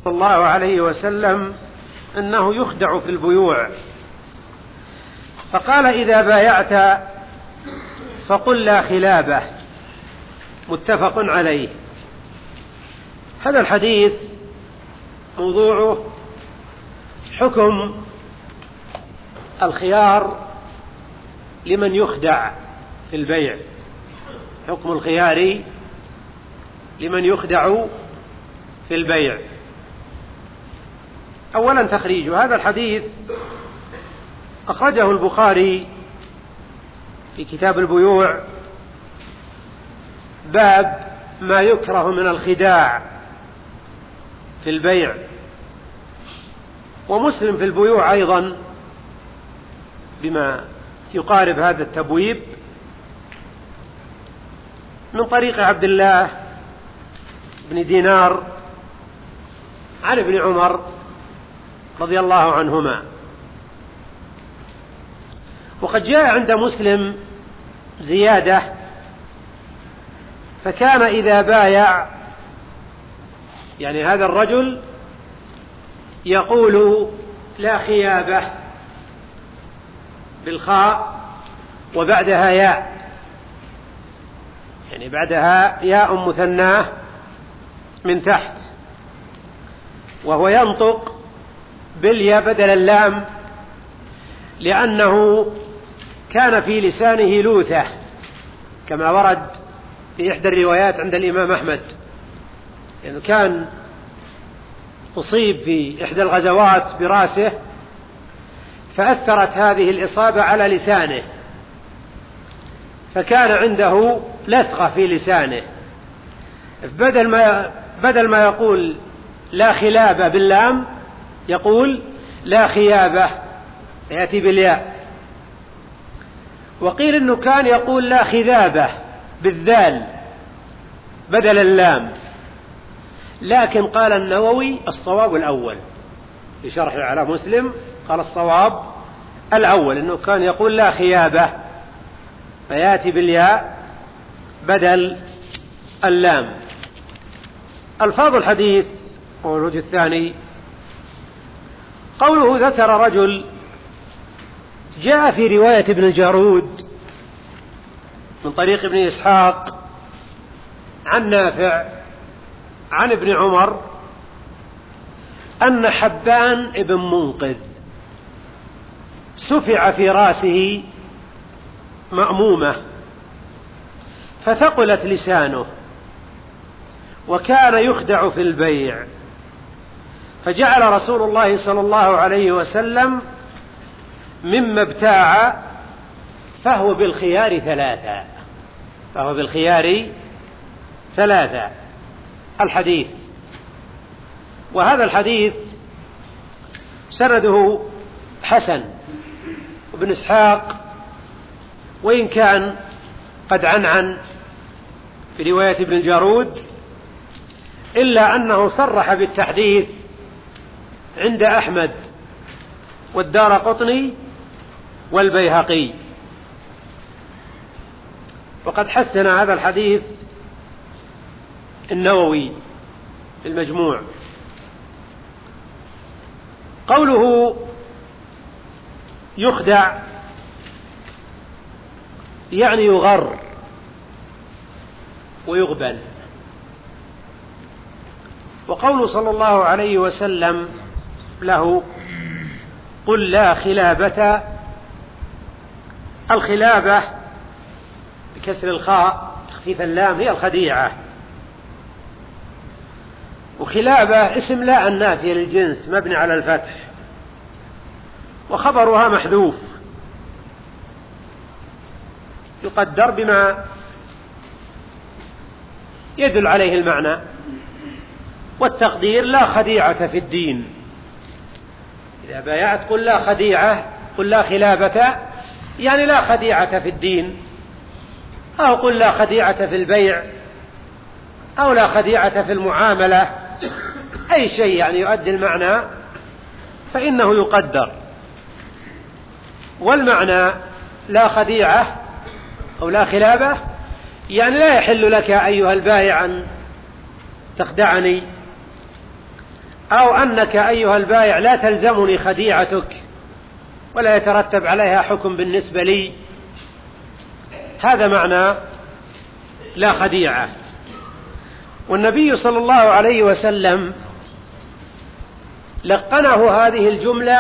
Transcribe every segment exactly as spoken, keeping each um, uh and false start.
صلى الله عليه وسلم أنه يخدع في البيوع، فقال: إذا بايعت فقل لا خلابة، متفق عليه. هذا الحديث موضوعه حكم الخيار لمن يخدع في البيع، حكم الخيار لمن يخدع في البيع. أولا تخريج هذا الحديث أخرجه البخاري في كتاب البيوع، باب ما يكره من الخداع في البيع، ومسلم في البيوع أيضا بما يقارب هذا التبويب من طريق عبد الله بن دينار عن ابن عمر رضي الله عنهما. وقد جاء عند مسلم زيادة: فكان إذا بايع، يعني هذا الرجل يقول لا خيابة بالخاء وبعدها ياء، يعني بعدها ياء مثناه من تحت، وهو ينطق بالياء بدل اللام، لأنه كان في لسانه لوثة كما ورد في إحدى الروايات عند الإمام أحمد، يعني كان أصيب في إحدى الغزوات برأسه فأثرت هذه الإصابة على لسانه، فكان عنده لثغة في لسانه، بدل ما بدل ما يقول لا خلابة باللام يقول لا خيابة، يأتي بالياء. وقيل إنه كان يقول لا خذابة بالذال بدل اللام، لكن قال النووي الصواب الأول في شرحه على مسلم، قال الصواب الأول إنه كان يقول لا خيابة فيأتي بالياء بدل اللام. ألفاظ الحديث والوجه الثاني: قوله ذكر رجل، جاء في رواية ابن الجارود من طريق ابن إسحاق عن نافع عن ابن عمر أن حبان ابن منقذ سفع في رأسه مأمومة فثقلت لسانه، وكان يخدع في البيع، فجعل رسول الله صلى الله عليه وسلم مما ابتاع فهو بالخيار ثلاثة فهو بالخيار ثلاثة الحديث. وهذا الحديث سنده حسن، وابن إسحاق وإن كان قد عنعن في رواية ابن الجارود إلا أنه صرح بالتحديث عند أحمد والدارقطني والبيهقي. وقد حسن هذا الحديث النووي في المجموع. قوله يخدع يعني يغر ويغبن. وقوله صلى الله عليه وسلم له قل لا خلابة، الخلابة بكسر الخاء تخفيف اللام هي الخديعة، وخلابة اسم لا النافية للجنس مبني على الفتح، وخبرها محذوف يقدر بما يدل عليه المعنى، والتقدير لا خديعة في الدين. إذا بايعت قل لا خديعة، قل لا خلابة، يعني لا خديعة في الدين، أو قل لا خديعة في البيع، أو لا خديعة في المعاملة، أي شيء يعني يؤدي المعنى فإنه يقدر. والمعنى لا خديعة أو لا خلابة يعني لا يحل لك أيها البائع أن تخدعني أو أنك أيها البائع لا تلزمني خديعتك ولا يترتب عليها حكم بالنسبة لي، هذا معنى لا خديعة. والنبي صلى الله عليه وسلم لقنه هذه الجملة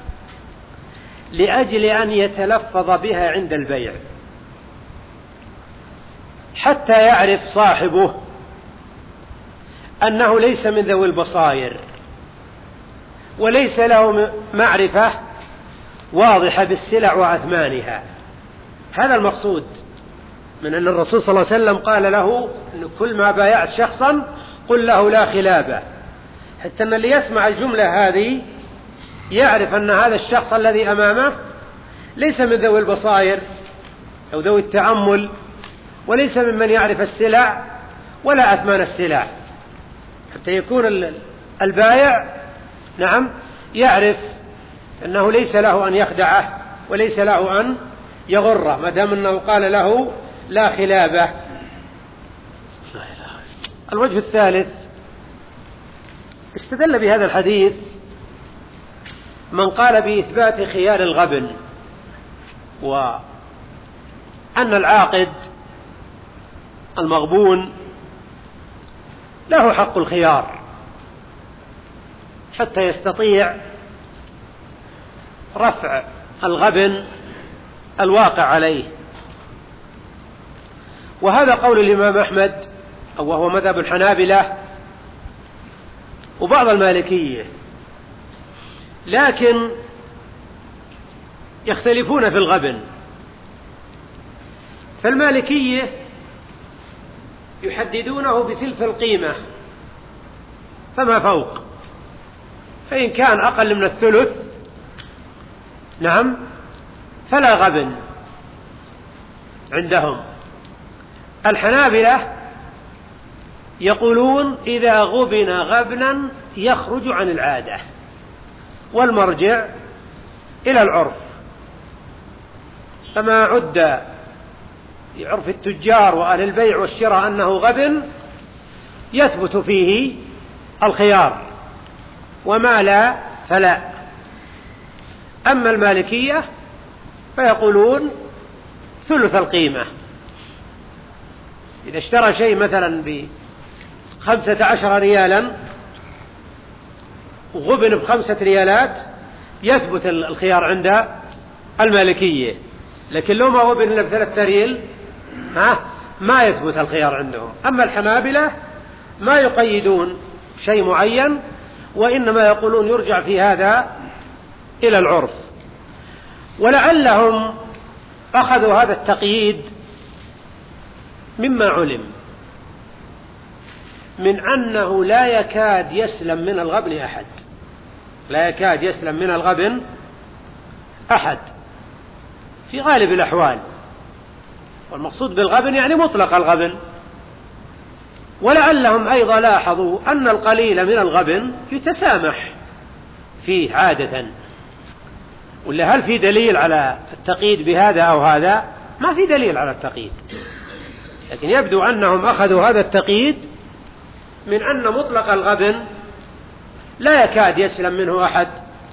لأجل أن يتلفظ بها عند البيع حتى يعرف صاحبه أنه ليس من ذوي البصائر وليس له معرفة واضحة بالسلع وأثمانها. هذا المقصود من أن الرسول صلى الله عليه وسلم قال له إن كل ما بايعت شخصا قل له لا خلابة، حتى أن اللي يسمع الجملة هذه يعرف أن هذا الشخص الذي أمامه ليس من ذوي البصائر أو ذوي التأمل، وليس ممن يعرف السلع ولا أثمان السلع، حتى يكون البائع نعم يعرف أنه ليس له أن يخدعه وليس له أن يغره ما دام أنه قال له لا خلابة. الوجه الثالث استدل بهذا الحديث من قال بإثبات خيار الغبن، وأن العاقد المغبون له حق الخيار حتى يستطيع رفع الغبن الواقع عليه. وهذا قول الإمام أحمد وهو مذهب الحنابلة وبعض المالكية، لكن يختلفون في الغبن. فالمالكية يحددونه بثلث القيمة فما فوق، فإن كان أقل من الثلث نعم فلا غبن عندهم. الحنابلة يقولون إذا غبن غبنا يخرج عن العادة، والمرجع إلى العرف، فما عد في عرف التجار وأهل البيع والشراء أنه غبن يثبت فيه الخيار، وما لا فلا. أما المالكية فيقولون ثلث القيمة. إذا اشترى شيء مثلا بخمسة عشر ريالا وغبن بخمسة ريالات يثبت الخيار عند المالكية، لكن لو ما غبن إلا بثلاثة ريال ها ما يثبت الخيار عندهم. أما الحنابلة ما يقيدون شيء معين، وإنما يقولون يرجع في هذا إلى العرف. ولعلهم أخذوا هذا التقييد مما علم من أنه لا يكاد يسلم من الغبن أحد، لا يكاد يسلم من الغبن أحد في غالب الأحوال، والمقصود بالغبن يعني مطلق الغبن. ولعلهم أيضا لاحظوا أن القليل من الغبن يتسامح فيه عادة. ولا هل في دليل على التقييد بهذا أو هذا؟ ما في دليل على التقييد، لكن يبدو أنهم أخذوا هذا التقييد من أن مطلق الغبن لا يكاد يسلم منه أحد،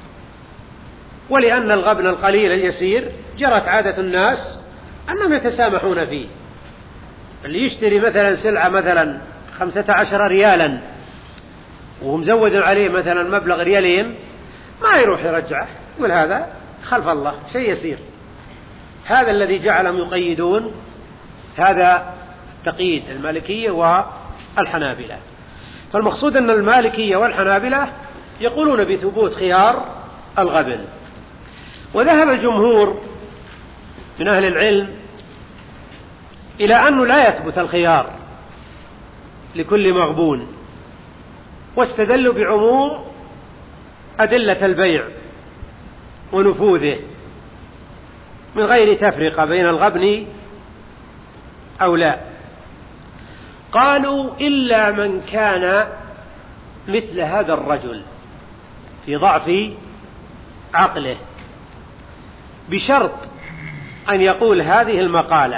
ولأن الغبن القليل اليسير جرت عادة الناس أنهم يتسامحون فيه. اللي يشتري مثلا سلعة مثلا خمسة عشر ريالا ومزود عليه مثلا مبلغ ريالين ما يروح يرجعه، يقول هذا خلف الله شيء يسير. هذا الذي جعلهم يقيدون هذا التقييد المالكية والحنابلة. فالمقصود أن المالكية والحنابلة يقولون بثبوت خيار الغبن. وذهب الجمهور من أهل العلم إلى أنه لا يثبت الخيار لكل مغبون، واستدلوا بعموم أدلة البيع ونفوذه من غير تفرقة بين الغبن أو لا. قالوا إلا من كان مثل هذا الرجل في ضعف عقله، بشرط أن يقول هذه المقالة.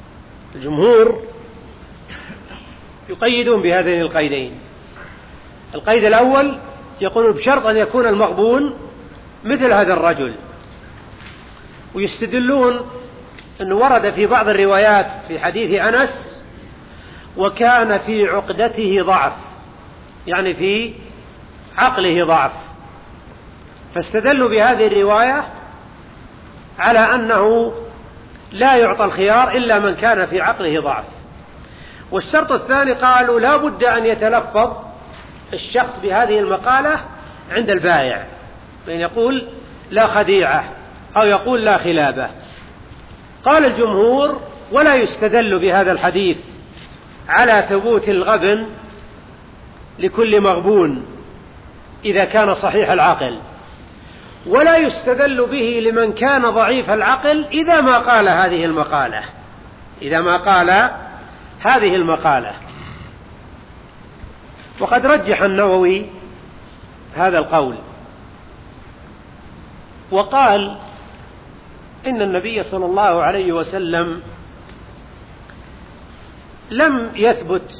الجمهور يقيدون بهذين القيدين: القيد الأول يقول بشرط أن يكون المغبون مثل هذا الرجل. ويستدلون أنه ورد في بعض الروايات في حديث أنس وكان في عقدته ضعف، يعني في عقله ضعف، فاستدلوا بهذه الرواية على أنه لا يعطى الخيار إلا من كان في عقله ضعف. والشرط الثاني قالوا لا بد أن يتلفظ الشخص بهذه المقالة عند البائع، بأن يقول لا خديعة أو يقول لا خلابة. قال الجمهور ولا يستدل بهذا الحديث على ثبوت الغبن لكل مغبون إذا كان صحيح العقل، ولا يستدل به لمن كان ضعيف العقل إذا ما قال هذه المقالة إذا ما قال هذه المقالة. وقد رجح النووي هذا القول وقال إن النبي صلى الله عليه وسلم لم يثبت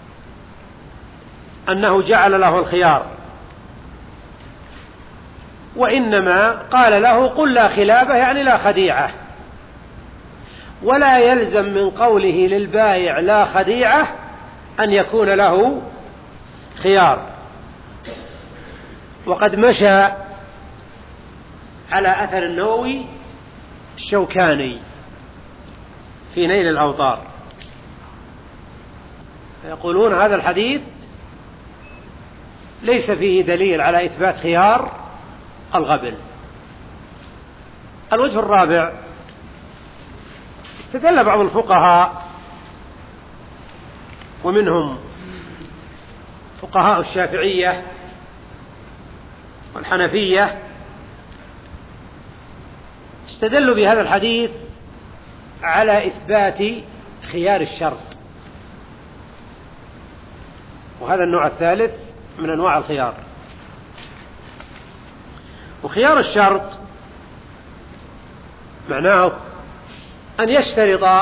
أنه جعل له الخيار، وإنما قال له قل لا خلابة يعني لا خديعة، ولا يلزم من قوله للبائع لا خديعة أن يكون له خيار. وقد مشى على أثر النووي الشوكاني في نيل الأوطار، يقولون هذا الحديث ليس فيه دليل على إثبات خيار الغبن. الوجه الرابع، استدل بعض الفقهاء ومنهم فقهاء الشافعية والحنفية، استدلوا بهذا الحديث على إثبات خيار الشرط، وهذا النوع الثالث من أنواع الخيار. وخيار الشرط معناه أن يشترط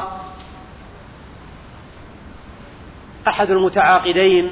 أحد المتعاقدين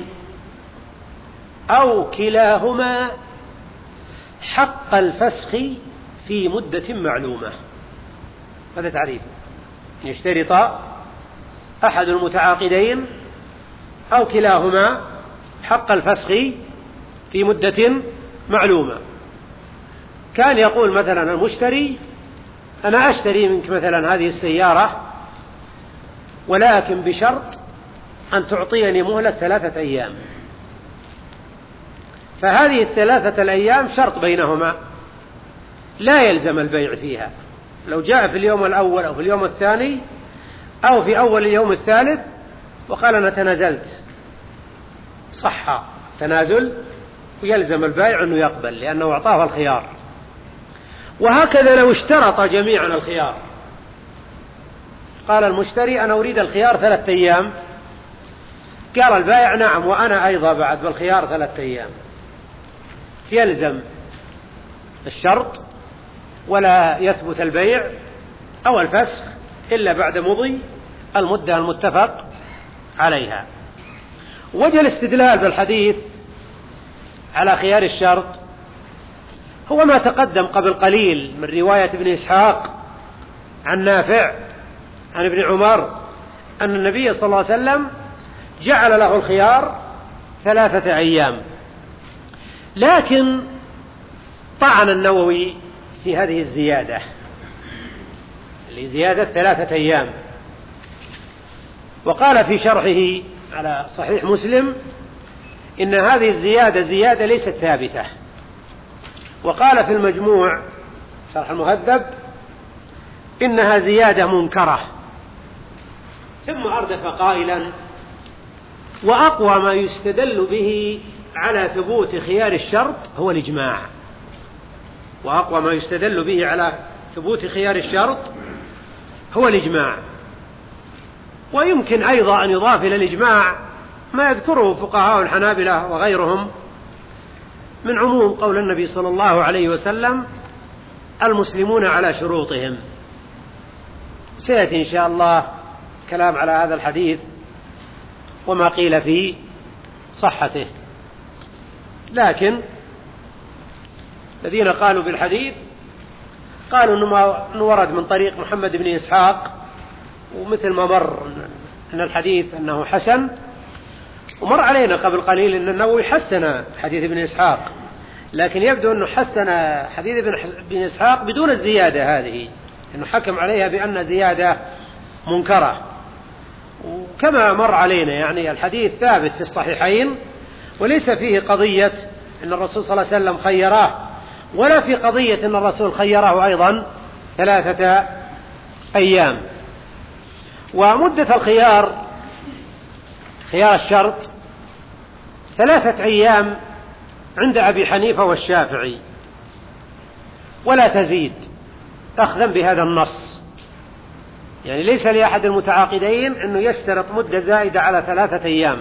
أو كلاهما حق الفسخ في مدة معلومة. هذا تعريف، يشترط أحد المتعاقدين أو كلاهما حق الفسخ في مدة معلومة. كان يقول مثلا المشتري أنا أشتري منك مثلا هذه السيارة ولكن بشرط أن تعطيني مهلة ثلاثة أيام، فهذه الثلاثة الأيام شرط بينهما لا يلزم البيع فيها. لو جاء في اليوم الأول أو في اليوم الثاني أو في أول اليوم الثالث وقال أنا تنازلت، صح تنازل ويلزم البائع أنه يقبل لأنه أعطاه الخيار. وهكذا لو اشترط جميعا الخيار، قال المشتري أنا أريد الخيار ثلاثة أيام، قال البائع نعم وأنا أيضا بعد بالخيار ثلاثة أيام، يلزم الشرط ولا يثبت البيع أو الفسخ إلا بعد مضي المدة المتفق عليها. وجه الاستدلال بالحديث على خيار الشرط هو ما تقدم قبل قليل من رواية ابن إسحاق عن نافع عن ابن عمر أن النبي صلى الله عليه وسلم جعل له الخيار ثلاثة أيام. لكن طعن النووي في هذه الزيادة لزيادة ثلاثة أيام، وقال في شرحه على صحيح مسلم إن هذه الزيادة زيادة ليست ثابتة. وقال في المجموع شرح المهذب إنها زيادة منكرة. ثم أردف قائلا وأقوى ما يستدل به على ثبوت خيار الشرط هو الإجماع. وأقوى ما يستدل به على ثبوت خيار الشرط هو الإجماع. ويمكن أيضا أن يضاف إلى الإجماع ما يذكره فقهاء الحنابلة وغيرهم من عموم قول النبي صلى الله عليه وسلم المسلمون على شروطهم. سيأتي إن شاء الله كلام على هذا الحديث وما قيل في صحته. لكن الذين قالوا بالحديث قالوا أنه ورد من طريق محمد بن إسحاق، ومثل ما مر أن الحديث أنه حسن، ومر علينا قبل قليل أن النووي حسن حديث ابن إسحاق، لكن يبدو أنه حسن حديث ابن إسحاق بدون الزيادة هذه، أنه حكم عليها بأن زيادة منكرة. وكما مر علينا يعني الحديث ثابت في الصحيحين، وليس فيه قضية أن الرسول صلى الله عليه وسلم خيراه، ولا في قضية أن الرسول خيراه أيضا ثلاثة أيام. ومدة الخيار خيار الشرط ثلاثة أيام عند أبي حنيفة والشافعي، ولا تزيد، أخذا بهذا النص، يعني ليس لأحد المتعاقدين أنه يشترط مدة زائدة على ثلاثة أيام.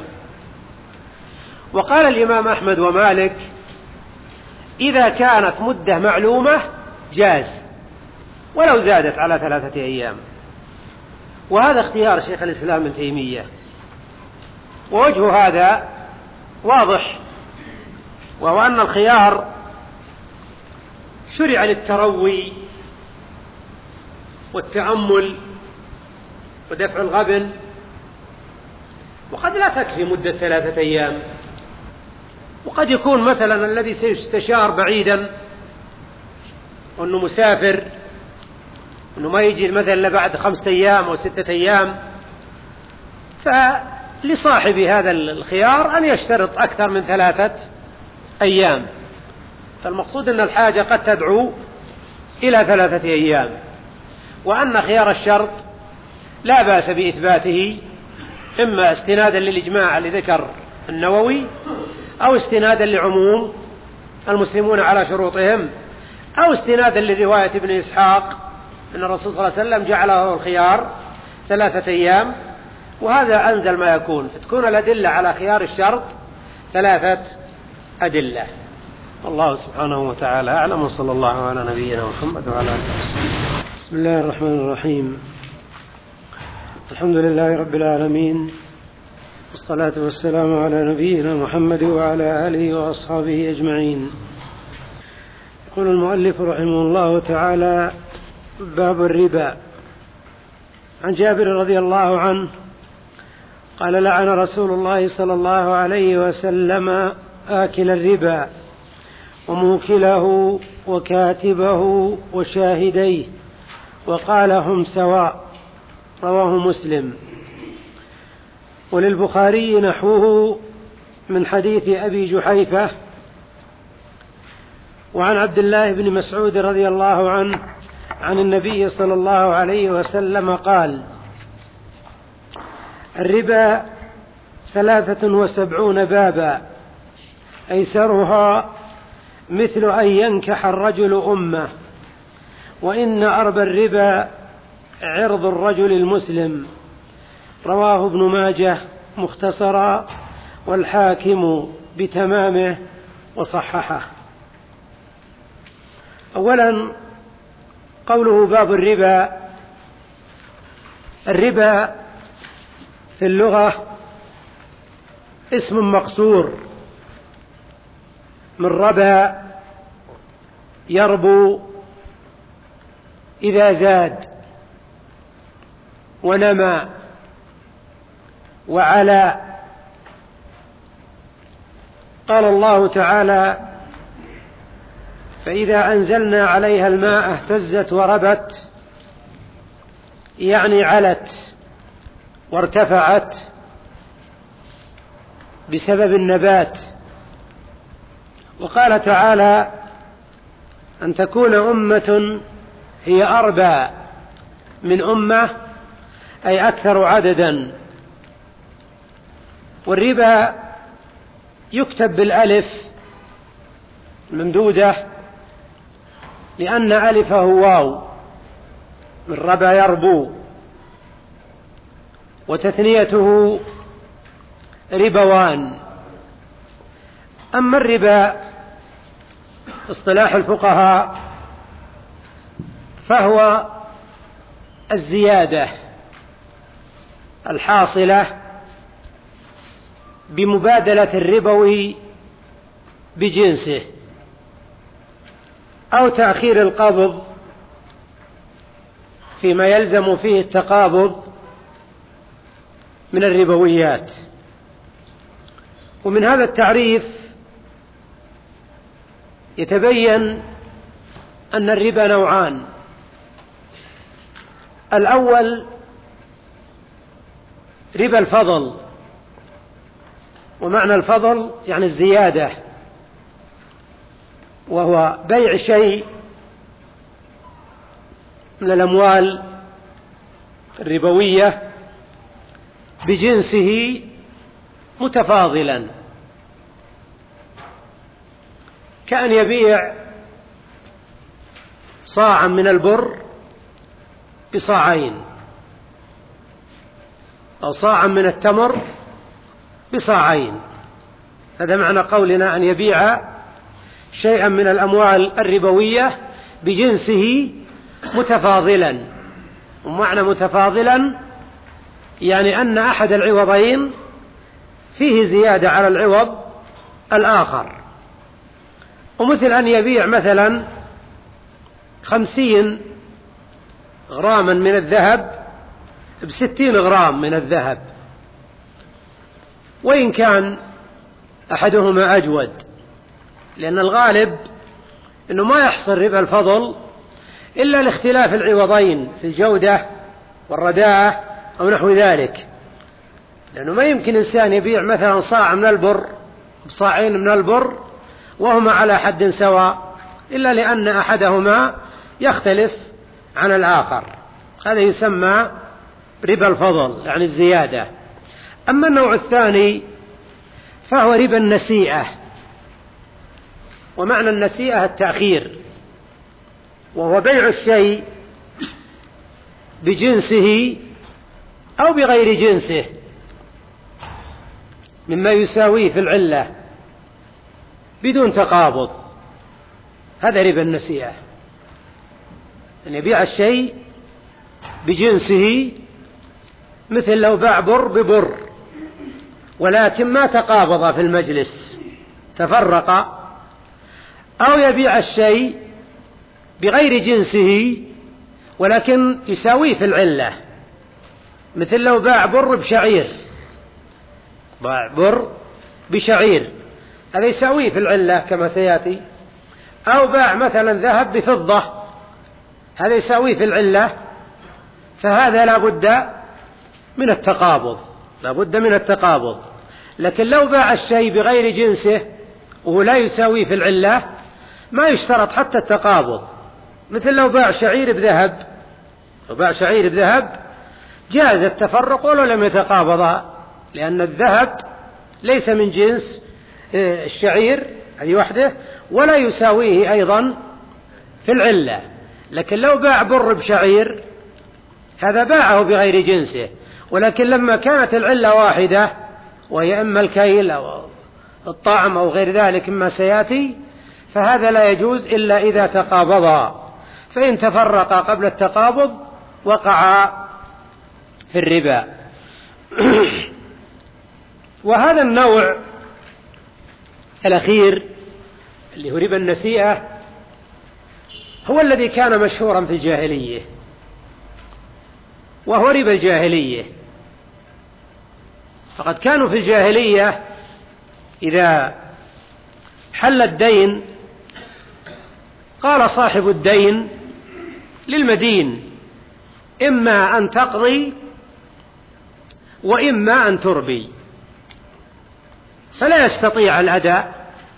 وقال الإمام أحمد ومالك إذا كانت مدة معلومة جاز ولو زادت على ثلاثة أيام، وهذا اختيار شيخ الإسلام ابن تيمية. ووجه هذا واضح، وهو أن الخيار شرع للتروي والتأمل ودفع الغبن، وقد لا تكفي مدة ثلاثة أيام، وقد يكون مثلا الذي سيستشار بعيدا وأنه مسافر، أنه ما يجي مثلا بعد خمسة أيام أو ستة أيام، فلصاحب هذا الخيار أن يشترط أكثر من ثلاثة أيام. فالمقصود أن الحاجة قد تدعو إلى ثلاثة أيام، وأن خيار الشرط لا بأس بإثباته، إما استنادا للإجماع اللي ذكر النووي، أو استنادا لعموم المسلمون على شروطهم، أو استنادا لرواية ابن إسحاق أن الرسول صلى الله عليه وسلم جعله الخيار ثلاثة أيام، وهذا أنزل ما يكون، فتكون الأدلة على خيار الشرط ثلاثة أدلة. الله سبحانه وتعالى أعلم، وصلى الله على نبينا محمد وعلى آله وسلم. بسم الله الرحمن الرحيم. الحمد لله رب العالمين، والصلاة والسلام على نبينا محمد وعلى آله وأصحابه أجمعين. يقول المؤلف رحمه الله تعالى: باب الربا. عن جابر رضي الله عنه قال: لعن رسول الله صلى الله عليه وسلم آكل الربا وموكله وكاتبه وشاهديه، وقال: هم سواء. رواه مسلم. وللبخاري نحوه من حديث أبي جحيفة. وعن عبد الله بن مسعود رضي الله عنه عن النبي صلى الله عليه وسلم قال: الربا ثلاثة وسبعون بابا، أيسرها مثل أن ينكح الرجل أمه، وإن أربى الربا عرض الرجل المسلم. رواه ابن ماجه مختصرا، والحاكم بتمامه وصححه. أولا قوله باب الربا. الربا في اللغة اسم مقصور من ربا يربو إذا زاد ونمى وعلى. قال الله تعالى: فإذا أنزلنا عليها الماء اهتزت وربت، يعني علت وارتفعت بسبب النبات. وقال تعالى: أن تكون أمة هي أربى من أمة، أي أكثر عددا. والربا يكتب بالألف الممدودة، لأن ألفه واو من ربا يربو، وتثنيته ربوان. أما الربا اصطلاح الفقهاء فهو الزيادة الحاصلة بمبادلة الربوي بجنسه، أو تأخير القبض فيما يلزم فيه التقابض من الربويات. ومن هذا التعريف يتبين أن الربا نوعان: الأول ربا الفضل، ومعنى الفضل يعني الزيادة، وهو بيع شيء من الأموال الربوية بجنسه متفاضلا، كأن يبيع صاعا من البر بصاعين، أو صاعا من التمر بصاعين. هذا معنى قولنا أن يبيع شيئا من الأموال الربوية بجنسه متفاضلا. ومعنى متفاضلا يعني أن أحد العوضين فيه زيادة على العوض الآخر. ومثل أن يبيع مثلا خمسين غراما من الذهب بستين غرام من الذهب، وإن كان أحدهما أجود، لأن الغالب أنه ما يحصل ربا الفضل إلا لاختلاف العوضين في الجودة والرداءة أو نحو ذلك، لأنه ما يمكن إنسان يبيع مثلا صاع من البر بصاعين من البر وهما على حد سواء، إلا لأن أحدهما يختلف عن الآخر. هذا يسمى ربا الفضل يعني الزيادة. أما النوع الثاني فهو ربا النسيئة، ومعنى النسيئة التأخير، وهو بيع الشيء بجنسه أو بغير جنسه مما يساويه في العلة بدون تقابض. هذا ربا النسيئة، أن يبيع الشيء بجنسه، مثل لو باع بر ببر ولكن ما تقابض في المجلس تفرق، أو يبيع الشيء بغير جنسه ولكن يساويه في العلة، مثل لو باع بر بشعير، باع بر بشعير هذا يساويه في العلة كما سيأتي، أو باع مثلا ذهب بفضة هذا يساويه في العلة، فهذا لا بد من التقابض، لا بد من التقابض. لكن لو باع الشيء بغير جنسه وهو لا يساويه في العلة ما يشترط حتى التقابض. مثل لو باع شعير بذهب، لو باع شعير بذهب جاز التفرق ولو لم يتقابضا، لأن الذهب ليس من جنس الشعير هذه وحده ولا يساويه أيضا في العلة. لكن لو باع بر بشعير هذا باعه بغير جنسه، ولكن لما كانت العلة واحدة وهي إما الكيل أو الطعم أو غير ذلك مما سيأتي، فهذا لا يجوز إلا إذا تقابضا، فإن تفرقا قبل التقابض وقع في الربا. وهذا النوع الأخير اللي هو ربا النسيئة هو الذي كان مشهورا في الجاهلية، وهو ربا الجاهلية. فقد كانوا في الجاهلية إذا حل الدين قال صاحب الدين للمدين: إما أن تقضي وإما أن تربي، فلا يستطيع الأداء،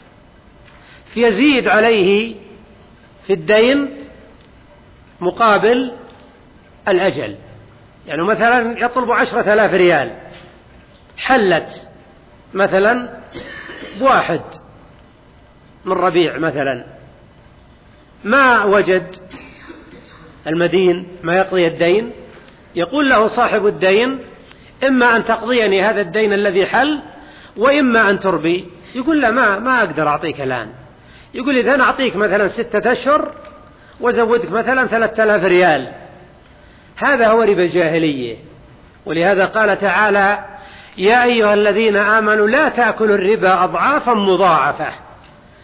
فيزيد عليه في الدين مقابل الأجل. يعني مثلا يطلب عشرة آلاف ريال، حلت مثلا بواحد من ربيع مثلا، ما وجد المدين ما يقضي الدين، يقول له صاحب الدين: إما أن تقضيني هذا الدين الذي حل وإما أن تربي. يقول لا، ما, ما أقدر أعطيك الآن. يقول إذا أنا أعطيك مثلا ستة أشهر وزودك مثلا ثلاثة آلاف ريال. هذا هو ربا الجاهلية. ولهذا قال تعالى: يا أيها الذين آمنوا لا تأكلوا الربا أضعافا مضاعفة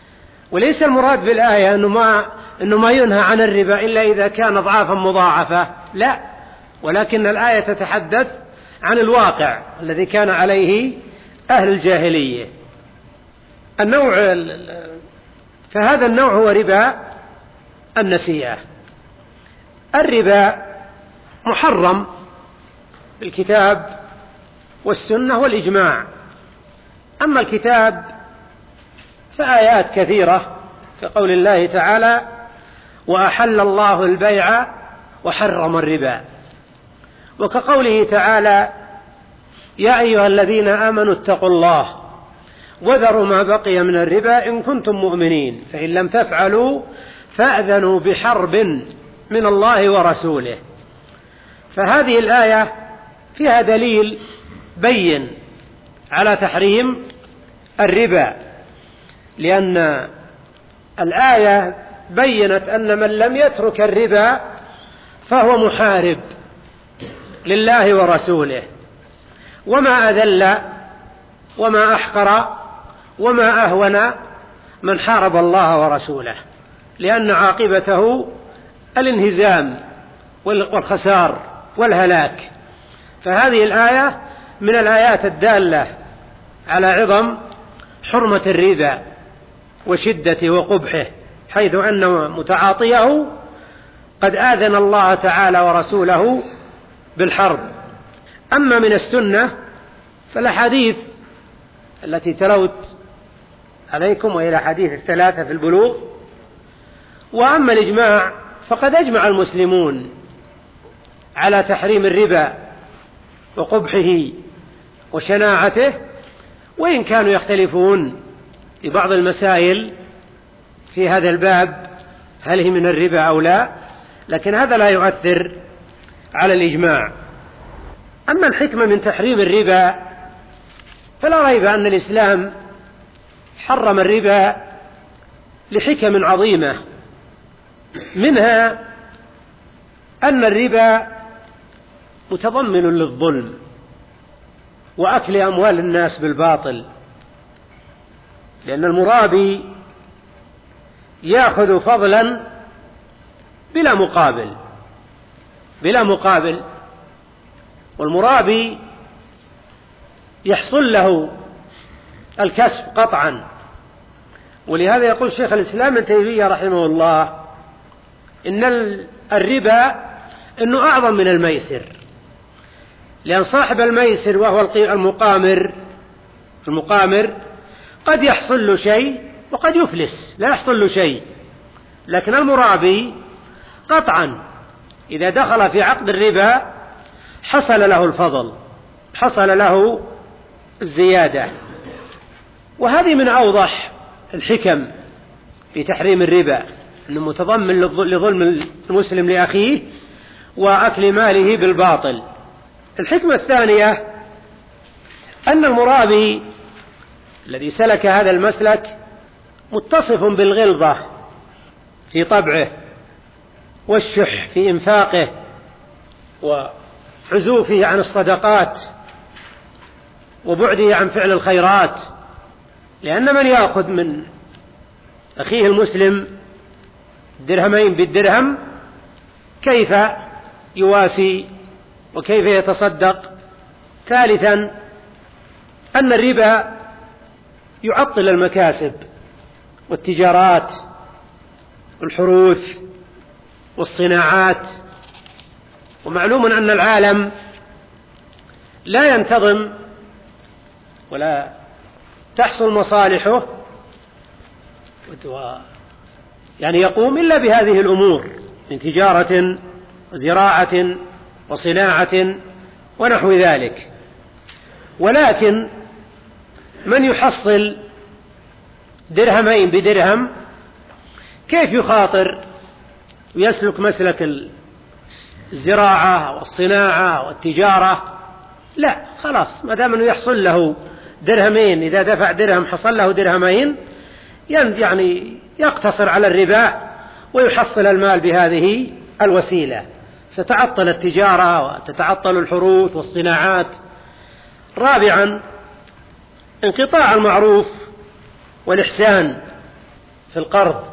وليس المراد بالآية أنه ما, أنه ما ينهى عن الربا إلا إذا كان أضعافا مضاعفة، لا، ولكن الآية تتحدث عن الواقع الذي كان عليه أهل الجاهلية. النوع فهذا النوع هو ربا النسيئة. الربا محرم بالكتاب والسنة والإجماع. أما الكتاب فآيات كثيرة كقول الله تعالى: وأحل الله البيع وحرم الربا، وكقوله تعالى: يا أيها الذين آمنوا اتقوا الله وذروا ما بقي من الربا إن كنتم مؤمنين فإن لم تفعلوا فأذنوا بحرب من الله ورسوله. فهذه الآية فيها دليل بين على تحريم الربا، لأن الآية بيّنت أن من لم يترك الربا فهو محارب لله ورسوله، وما أذل وما أحقر وما أهون من حارب الله ورسوله، لأن عاقبته الانهزام والخسار والهلاك. فهذه الآية من الآيات الدالة على عظم حرمة الربا وشدته وقبحه، حيث أن متعاطيه قد آذن الله تعالى ورسوله بالحرب. أما من السنة فالأحاديث التي تلوت عليكم وإلى حديث الثلاثة في البلوغ. وأما الإجماع فقد أجمع المسلمون على تحريم الربا وقبحه وشناعته، وإن كانوا يختلفون في بعض المسائل في هذا الباب هل هي من الربا أو لا، لكن هذا لا يؤثر على الإجماع. أما الحكمة من تحريم الربا فلا ريب أن الإسلام حرم الربا لحكم عظيمة، منها أن الربا متضمن للظلم وأكل أموال الناس بالباطل، لأن المرابي يأخذ فضلا بلا مقابل بلا مقابل والمرابي يحصل له الكسب قطعا. ولهذا يقول شيخ الإسلام ابن تيمية رحمه الله إن الربا إنه أعظم من الميسر، لأن صاحب الميسر وهو المقامر المقامر قد يحصل له شيء وقد يفلس لا يحصل له شيء، لكن المرابي قطعا إذا دخل في عقد الربا حصل له الفضل، حصل له الزيادة. وهذه من أوضح الحكم في تحريم الربا، أنه متضمن لظلم المسلم لأخيه وأكل ماله بالباطل. الحكمة الثانية أن المرابي الذي سلك هذا المسلك متصف بالغلظة في طبعه والشح في إنفاقه وعزوفه عن الصدقات وبعده عن فعل الخيرات، لأن من يأخذ من أخيه المسلم درهمين بالدرهم كيف يواسي وكيف يتصدق. ثالثا أن الربا يعطل المكاسب والتجارات والحروث والصناعات، ومعلوم أن العالم لا ينتظم ولا تحصل مصالحه يعني يقوم إلا بهذه الأمور من تجارة وزراعة وصناعة ونحو ذلك. ولكن من يحصل درهمين بدرهم كيف يخاطر ويسلك مسلك الزراعة والصناعة والتجارة؟ لا، خلاص ما دام أنه يحصل له درهمين، إذا دفع درهم حصل له درهمين، يعني يقتصر على الربا ويحصل المال بهذه الوسيلة، فتعطل التجارة وتتعطل الحروث والصناعات. رابعا انقطاع المعروف والإحسان في القرض،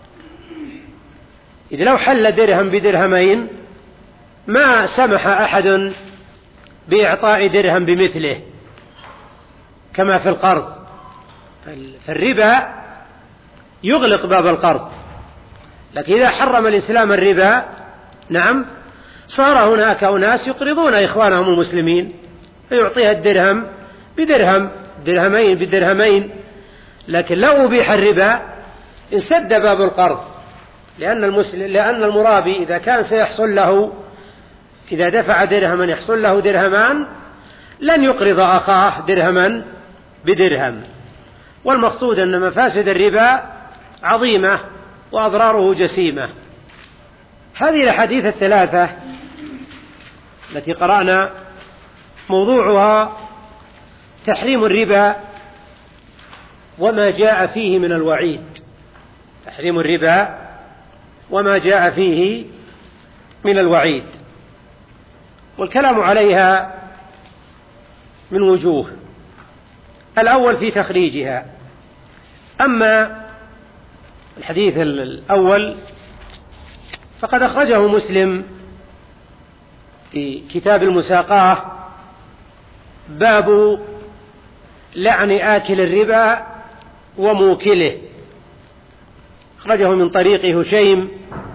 إذ لو حل درهم بدرهمين ما سمح أحد بإعطاء درهم بمثله كما في القرض. فالربا يغلق باب القرض، لكن إذا حرم الإسلام الربا نعم صار هناك أناس يقرضون إخوانهم المسلمين فيعطيها الدرهم بدرهم، درهمين بدرهمين. لكن لو أبيح الربا انسد باب القرض، لأن المسلم لأن المرابي إذا كان سيحصل له إذا دفع درهما يحصل له درهمان لن يقرض أخاه درهما بدرهم. والمقصود أن مفاسد الربا عظيمة وأضراره جسيمة. هذه الأحاديث الثلاثة التي قرأنا موضوعها تحريم الربا وما جاء فيه من الوعيد، تحريم الربا وما جاء فيه من الوعيد، والكلام عليها من وجوه. الأول في تخريجها. أما الحديث الأول فقد أخرجه مسلم في كتاب المساقاة، باب لعن آكل الربا وموكله، أخرجه من طريق هشيم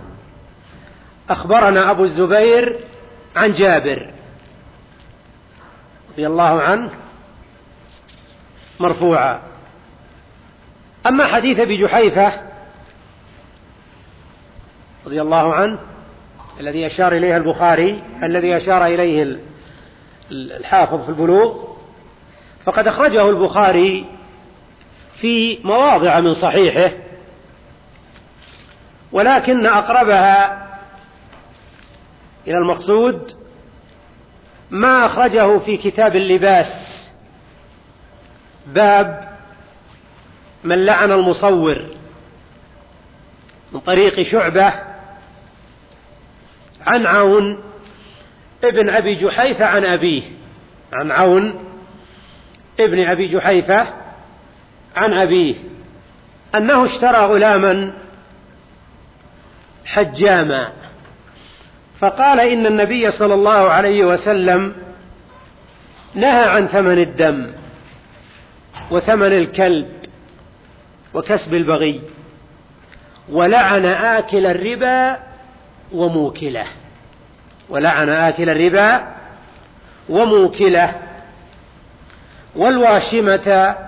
أخبرنا أبو الزبير عن جابر رضي الله عنه مرفوعا. أما حديث أبي جحيفة رضي الله عنه الذي أشار إليه البخاري الذي أشار إليه الحافظ في البلوغ، فقد أخرجه البخاري في مواضع من صحيحه، ولكن أقربها إلى المقصود ما أخرجه في كتاب اللباس، باب من لعن المصور، من طريق شعبة عن عون ابن أبي جحيفة عن أبيه، عن عون ابن أبي جحيفة عن أبيه أنه اشترى غلاما حجاما، فقال إن النبي صلى الله عليه وسلم نهى عن ثمن الدم وثمن الكلب وكسب البغي، ولعن آكل الربا وموكله، ولعن آكل الربا وموكله والواشمة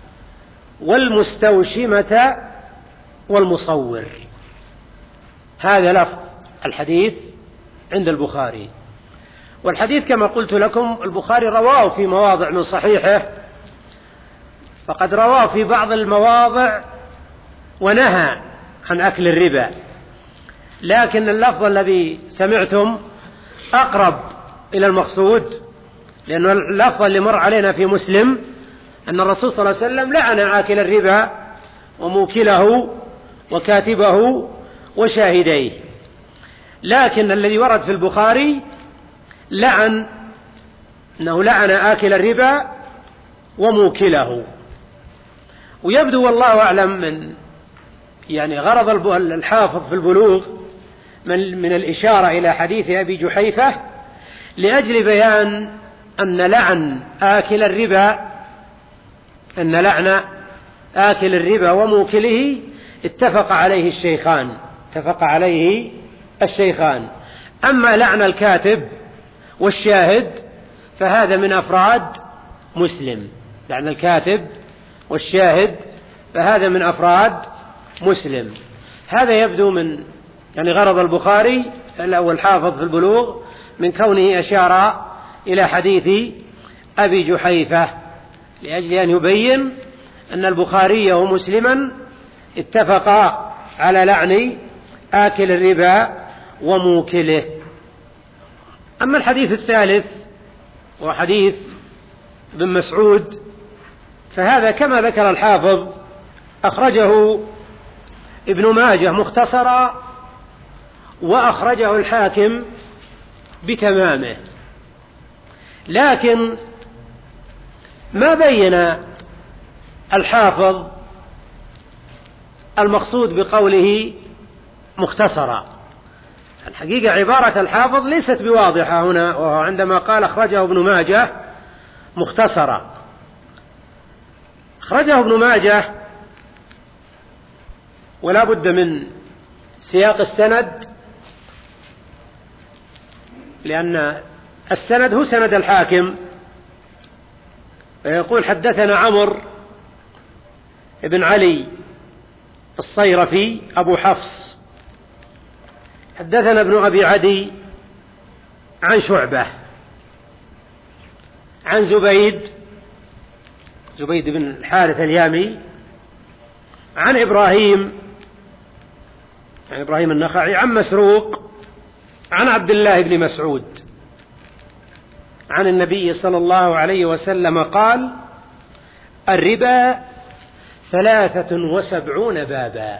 والمستوشمة والمصور. هذا لفظ الحديث عند البخاري، والحديث كما قلت لكم البخاري رواه في مواضع من صحيحه، فقد رواه في بعض المواضع ونهى عن أكل الربا، لكن اللفظ الذي سمعتم أقرب إلى المقصود، لأن اللفظ اللي مر علينا في مسلم أن الرسول صلى الله عليه وسلم لعن آكل الربا وموكله وكاتبه وشاهديه، لكن الذي ورد في البخاري لعن أنه لعن آكل الربا وموكله. ويبدو والله أعلم من يعني غرض الحافظ في البلوغ من, من الإشارة إلى حديث أبي جحيفة لأجل بيان أن لعن آكل الربا أن لعن آكل الربا وموكله اتفق عليه الشيخان اتفق عليه الشيخان أما لعن الكاتب والشاهد فهذا من أفراد مسلم، لعن الكاتب والشاهد فهذا من أفراد مسلم. هذا يبدو من يعني غرض البخاري والحافظ في البلوغ من كونه أشار إلى حديث أبي جحيفة لأجل أن يبين أن البخاري ومسلما اتفقا على لعن آكل الربا وموكله. أما الحديث الثالث وحديث ابن مسعود فهذا كما ذكر الحافظ أخرجه ابن ماجه مختصرا وأخرجه الحاكم بتمامه، لكن ما بين الحافظ المقصود بقوله مختصرا. الحقيقة عبارة الحافظ ليست بواضحة هنا، وهو عندما قال أخرجه ابن ماجه مختصرا. أخرجه ابن ماجه ولا بد من سياق السند، لأن السند هو سند الحاكم، فيقول حدثنا عمرو بن علي الصيرفي أبو حفص حدثنا ابن أبي عدي عن شعبة عن زبيد زبيد بن الحارث اليامي عن إبراهيم عن إبراهيم النخعي عن مسروق عن عبد الله بن مسعود عن النبي صلى الله عليه وسلم قال: الربا ثلاثة وسبعون بابا.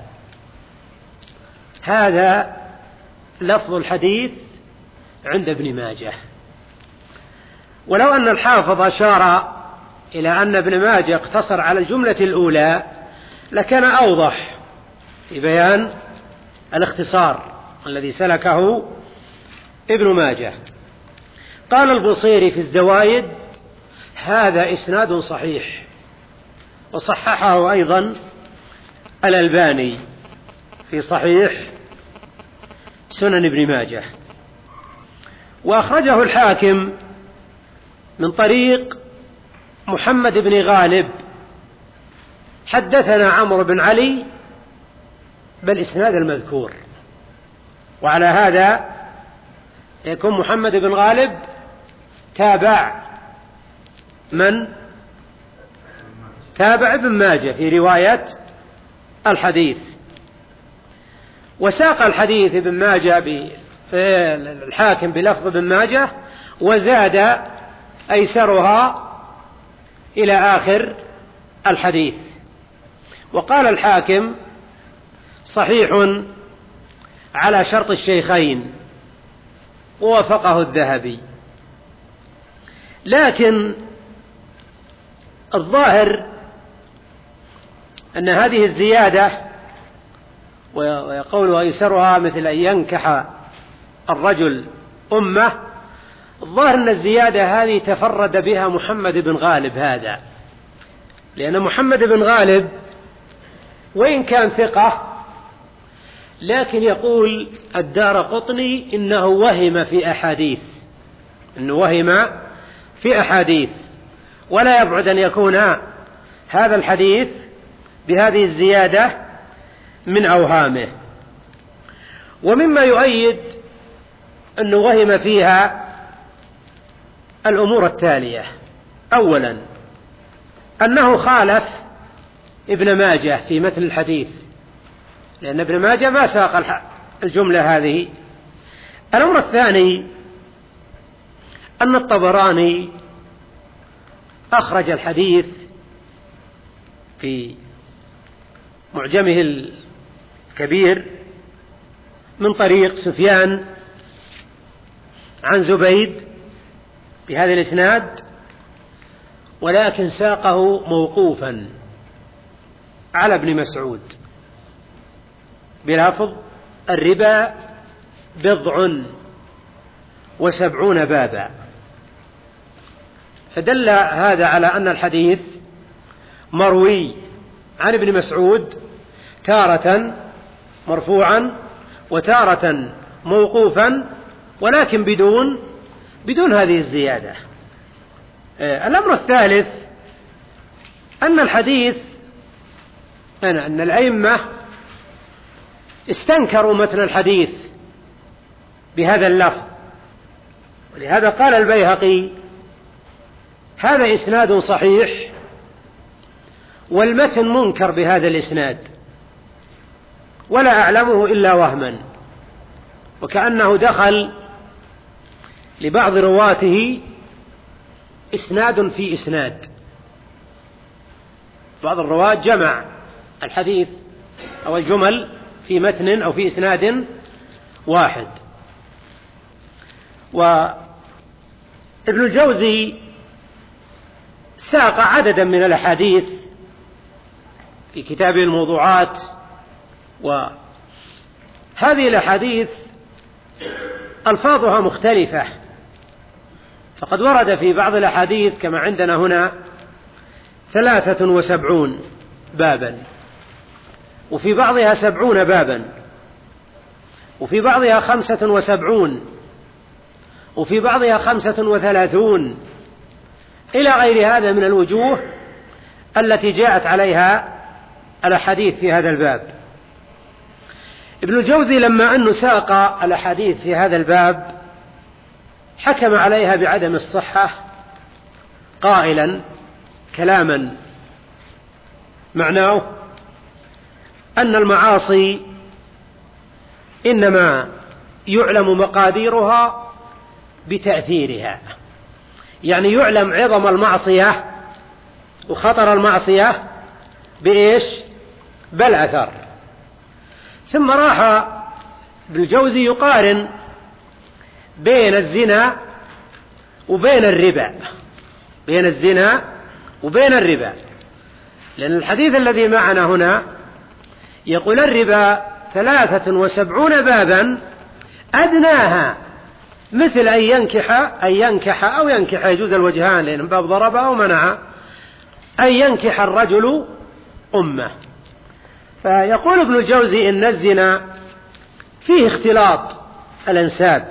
هذا لفظ الحديث عند ابن ماجه. ولو أن الحافظ أشار إلى أن ابن ماجه اقتصر على الجملة الأولى لكان أوضح في بيان الاختصار الذي سلكه ابن ماجه. قال البصيري في الزوائد: هذا إسناد صحيح، وصححه أيضا الألباني في صحيح سنن ابن ماجه. وأخرجه الحاكم من طريق محمد بن غالب حدثنا عمرو بن علي بالإسناد المذكور. وعلى هذا يكون محمد بن غالب تابع من؟ تابع ابن ماجه في رواية الحديث. وساق الحديث ابن ماجه بالحاكم بلفظ ابن ماجه، وزاد أيسرها إلى آخر الحديث. وقال الحاكم: صحيح على شرط الشيخين، ووافقه الذهبي. لكن الظاهر أن هذه الزيادة، ويقول أيسرها مثل أن ينكح الرجل أمه، الظاهر أن الزيادة هذه تفرد بها محمد بن غالب هذا، لأن محمد بن غالب وإن كان ثقة لكن يقول الدارقطني إنه وهم في أحاديث إنه وهم في أحاديث ولا يبعد أن يكون هذا الحديث بهذه الزيادة من أوهامه. ومما يؤيد أنه وهم فيها الأمور التالية: أولا أنه خالف ابن ماجه في متن الحديث، لأن ابن ماجه ما ساق الجملة هذه. الأمر الثاني أن الطبراني أخرج الحديث في معجمه الكبير من طريق سفيان عن زبيد بهذا الإسناد، ولكن ساقه موقوفا على ابن مسعود بلفظ: الربا بضع وسبعون بابا. فدل هذا على أن الحديث مروي عن ابن مسعود تارة مرفوعا وتارة موقوفا، ولكن بدون بدون هذه الزيادة. الأمر الثالث أن الحديث أن الأئمة استنكروا متن الحديث بهذا اللفظ، ولهذا قال البيهقي: هذا إسناد صحيح والمتن منكر بهذا الإسناد، ولا أعلمه إلا وهما. وكأنه دخل لبعض رواته إسناد في إسناد، بعض الرواة جمع الحديث أو الجمل في متن أو في إسناد واحد. وابن الجوزي ساق عددا من الأحاديث في كتابه الموضوعات وهذه الأحاديث ألفاظها مختلفة، فقد ورد في بعض الأحاديث كما عندنا هنا ثلاثة وسبعون بابا، وفي بعضها سبعون بابا، وفي بعضها خمسة وسبعون، وفي بعضها خمسة وثلاثون، إلى غير هذا من الوجوه التي جاءت عليها الأحاديث في هذا الباب. ابن الجوزي لما أنه ساق الأحاديث في هذا الباب حكم عليها بعدم الصحة قائلا كلاما معناه أن المعاصي إنما يعلم مقاديرها بتأثيرها، يعني يعلم عظم المعصية وخطر المعصية بإيش؟ بالأثر. ثم راح ابن الجوزي يقارن بين الزنا وبين الربا، بين الزنا وبين الربا، لأن الحديث الذي معنا هنا يقول الربا ثلاثة وسبعون بابا أدناها مثل أن ينكح أن ينكح أو ينكح، يجوز الوجهان لأن باب ضرب أو منع، أن ينكح الرجل أمه. فيقول ابن الجوزي إن الزنا فيه اختلاط الأنساب،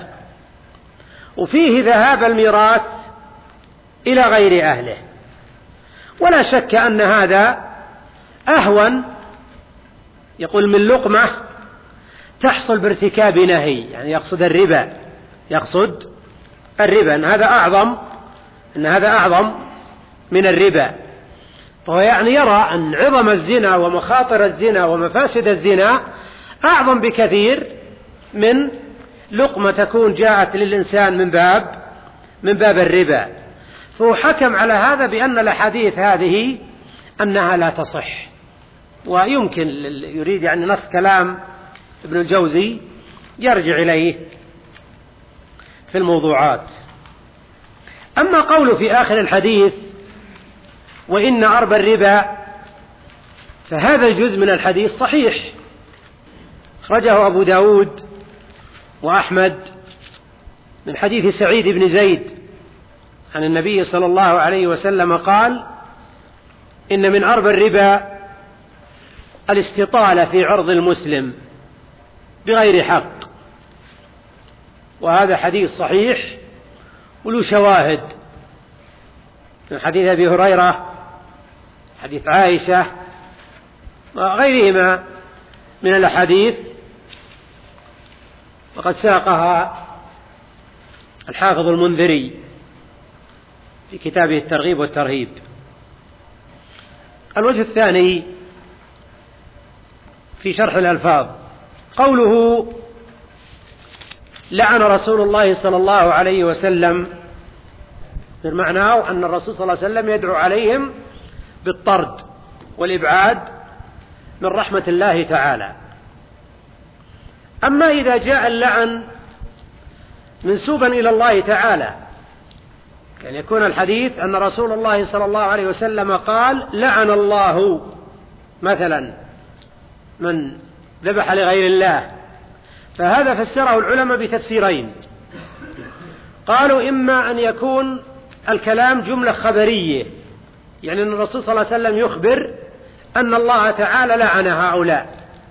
وفيه ذهاب الميراث إلى غير أهله، ولا شك أن هذا أهون، يقول من لقمة تحصل بارتكاب نهي، يعني يقصد الربا، يقصد الربا أن هذا أعظم أن هذا أعظم من الربا. فهو يعني يرى أن عظم الزنا ومخاطر الزنا ومفاسد الزنا أعظم بكثير من لقمة تكون جاءت للإنسان من باب من باب الربا. فهو حكم على هذا بأن الأحاديث هذه أنها لا تصح، ويمكن يريد يعني نص كلام ابن الجوزي يرجع إليه في الموضوعات. أما قوله في آخر الحديث وإن أربى الربا، فهذا الجزء من الحديث صحيح، أخرجه أبو داود وأحمد من حديث سعيد بن زيد عن النبي صلى الله عليه وسلم قال إن من أربى الربا الاستطالة في عرض المسلم بغير حق، وهذا حديث صحيح وله شواهد من حديث أبي هريرة، حديث عائشة وغيرهما من الأحاديث، وقد ساقها الحافظ المنذري في كتابه الترغيب والترهيب. الوجه الثاني في شرح الألفاظ قوله لعن رسول الله صلى الله عليه وسلم، معناه أن الرسول صلى الله عليه وسلم يدعو عليهم بالطرد والإبعاد من رحمة الله تعالى. أما إذا جاء اللعن منسوبا إلى الله تعالى، كان يكون الحديث أن رسول الله صلى الله عليه وسلم قال لعن الله مثلا من ذبح لغير الله، فهذا فسره العلماء بتفسيرين. قالوا إما أن يكون الكلام جملة خبرية، يعني أن الرسول صلى الله عليه وسلم يخبر أن الله تعالى لعن هؤلاء،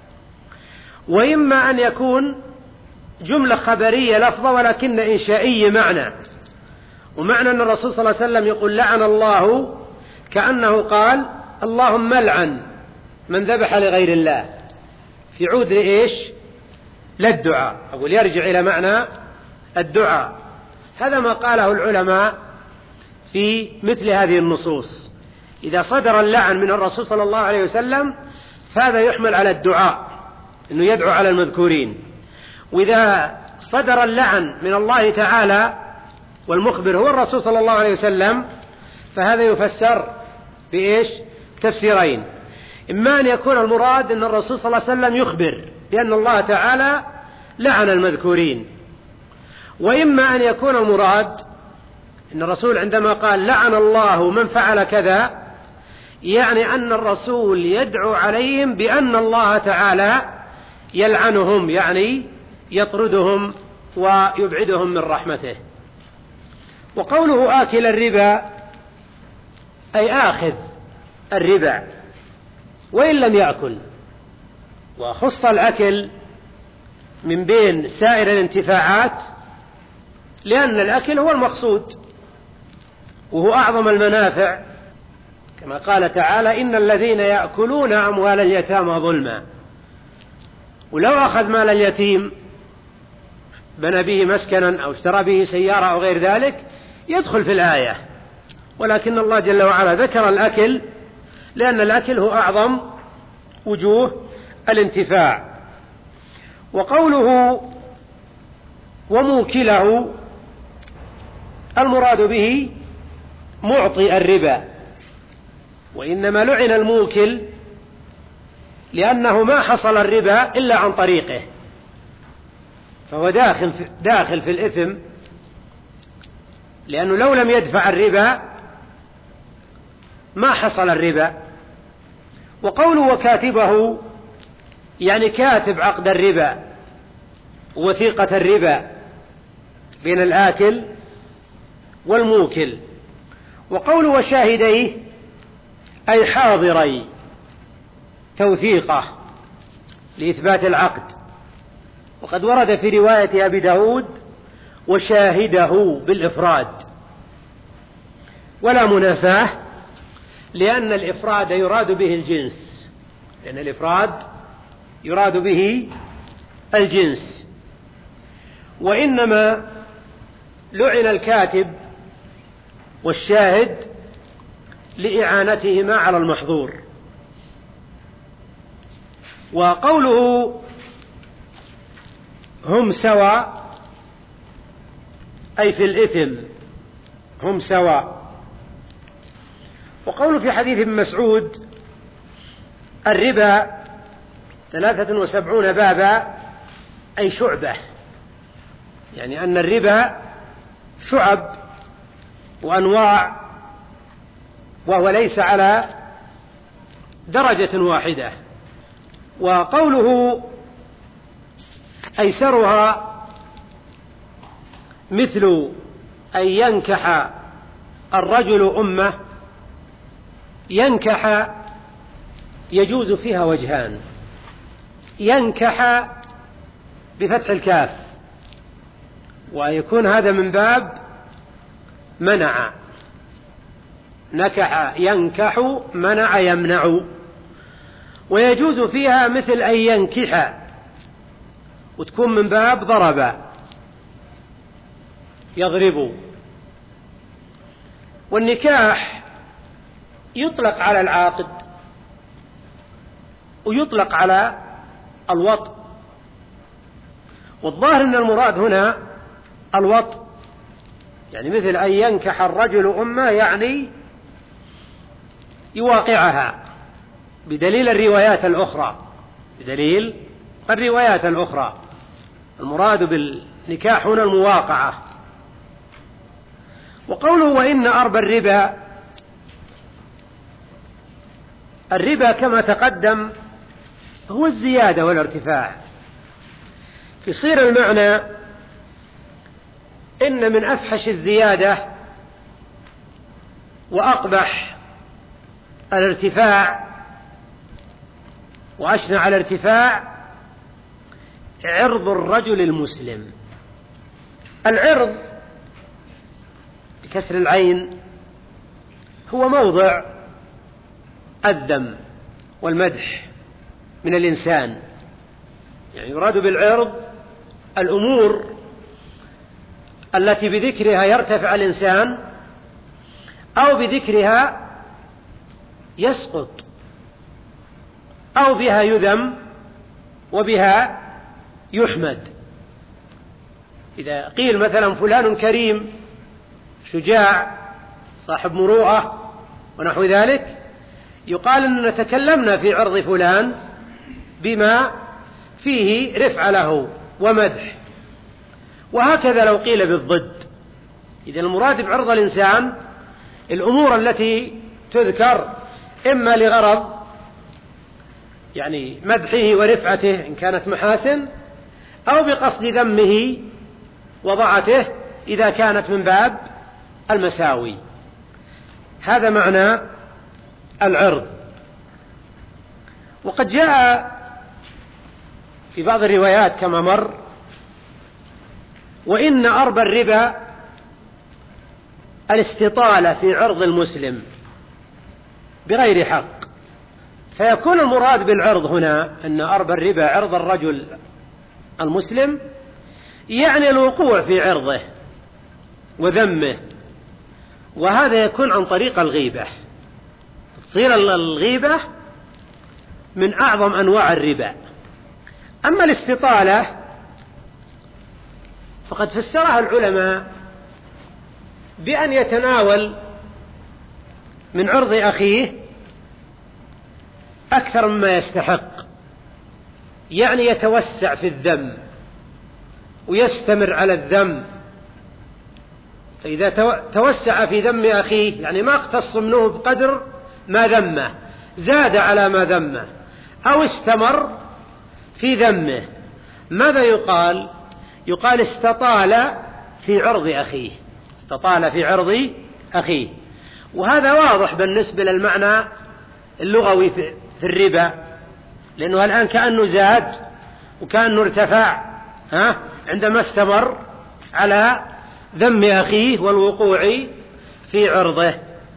وإما أن يكون جملة خبرية لفظة ولكن إنشائية معنى، ومعنى أن الرسول صلى الله عليه وسلم يقول لعن الله كأنه قال اللهم لعن من ذبح لغير الله، في عود لإيش؟ للدعاء، أقول يرجع إلى معنى الدعاء. هذا ما قاله العلماء في مثل هذه النصوص. إذا صدر اللعن من الرسول صلى الله عليه وسلم فهذا يحمل على الدعاء، أنه يدعو على المذكورين. وإذا صدر اللعن من الله تعالى والمخبر هو الرسول صلى الله عليه وسلم فهذا يفسر بإيش؟ تفسيرين. إما أن يكون المراد أن الرسول صلى الله عليه وسلم يخبر بأن الله تعالى لعن المذكورين، وإما أن يكون المراد أن الرسول عندما قال لعن الله من فعل كذا يعني أن الرسول يدعو عليهم بأن الله تعالى يلعنهم يعني يطردهم ويبعدهم من رحمته. وقوله آكل الربا أي آخذ الربا وإن لم يأكل، وخص الأكل من بين سائر الانتفاعات لأن الأكل هو المقصود وهو أعظم المنافع، كما قال تعالى إن الذين يأكلون أموال اليتامى ظلما. ولو أخذ مال اليتيم بنى به مسكنا أو اشترى به سيارة أو غير ذلك يدخل في الآية، ولكن الله جل وعلا ذكر الأكل لأن الأكل هو أعظم وجوه الانتفاع. وقوله وموكله المراد به معطي الربا، وإنما لعن الموكل لأنه ما حصل الربا إلا عن طريقه، فهو داخل في, داخل في الإثم، لأنه لو لم يدفع الربا ما حصل الربا. وقوله وكاتبه يعني كاتب عقد الربا ووثيقة الربا بين الآكل والموكل. وقوله وشاهديه أي حاضري توثيقه لإثبات العقد، وقد ورد في رواية أبي داود وشاهده بالإفراد ولا منافاة، لأن الإفراد يراد به الجنس، لأن الإفراد يراد به الجنس. وإنما لعن الكاتب والشاهد لإعانتهما على المحظور. وقوله هم سواء أي في الإثم هم سواء. وقوله في حديث ابن مسعود الربا ثلاثة وسبعون بابا أي شعبة، يعني أن الربا شعب وأنواع وهو ليس على درجة واحدة. وقوله أيسرها مثل أن ينكح الرجل أمه، ينكح يجوز فيها وجهان، ينكح بفتح الكاف ويكون هذا من باب منع، نكح ينكح منع يمنع، ويجوز فيها مثل أن ينكح وتكون من باب ضرب يضرب. والنكاح يطلق على العاقد ويطلق على الوطء، والظاهر أن المراد هنا الوطء، يعني مثل أن ينكح الرجل أمه يعني يواقعها بدليل الروايات الأخرى، بدليل الروايات الأخرى المراد بالنكاح هنا المواقعة. وقوله وإن أرب الربا، الربا كما تقدم هو الزيادة والارتفاع، يصير المعنى إن من أفحش الزيادة وأقبح الارتفاع وأشنع الارتفاع عرض الرجل المسلم. العرض بكسر العين هو موضع الذم والمدح من الإنسان، يعني يراد بالعرض الأمور التي بذكرها يرتفع الإنسان أو بذكرها يسقط أو بها يذم وبها يحمد. إذا قيل مثلا فلان كريم شجاع صاحب مروءة ونحو ذلك، يقال أننا تكلمنا في عرض فلان بما فيه رفع له ومدح. وهكذا لو قيل بالضد، إذا المراد بعرض الإنسان الأمور التي تذكر إما لغرض يعني مدحه ورفعته إن كانت محاسن، أو بقصد ذمه وضعته إذا كانت من باب المساوي. هذا معنى العرض. وقد جاء في بعض الروايات كما مر: وإن أربى الربا الاستطالة في عرض المسلم بغير حق. فيكون المراد بالعرض هنا أن أربى الربا عرض الرجل المسلم، يعني الوقوع في عرضه وذمه، وهذا يكون عن طريق الغيبة. تصير الغيبة من أعظم أنواع الربا. أما الاستطالة فقد فسرها العلماء بأن يتناول من عرض أخيه أكثر مما يستحق، يعني يتوسع في الذم ويستمر على الذم. فإذا توسع في ذم أخيه يعني ما اختص منه بقدر ما ذمه، زاد على ما ذمه، أو استمر في ذمه، ماذا يقال؟ يقال استطال في عرض أخيه، استطال في عرض أخيه. وهذا واضح بالنسبة للمعنى اللغوي في الربا، لأنه الآن كأنه زاد وكأنه ارتفع ها عندما استمر على ذم أخيه والوقوع في عرضه.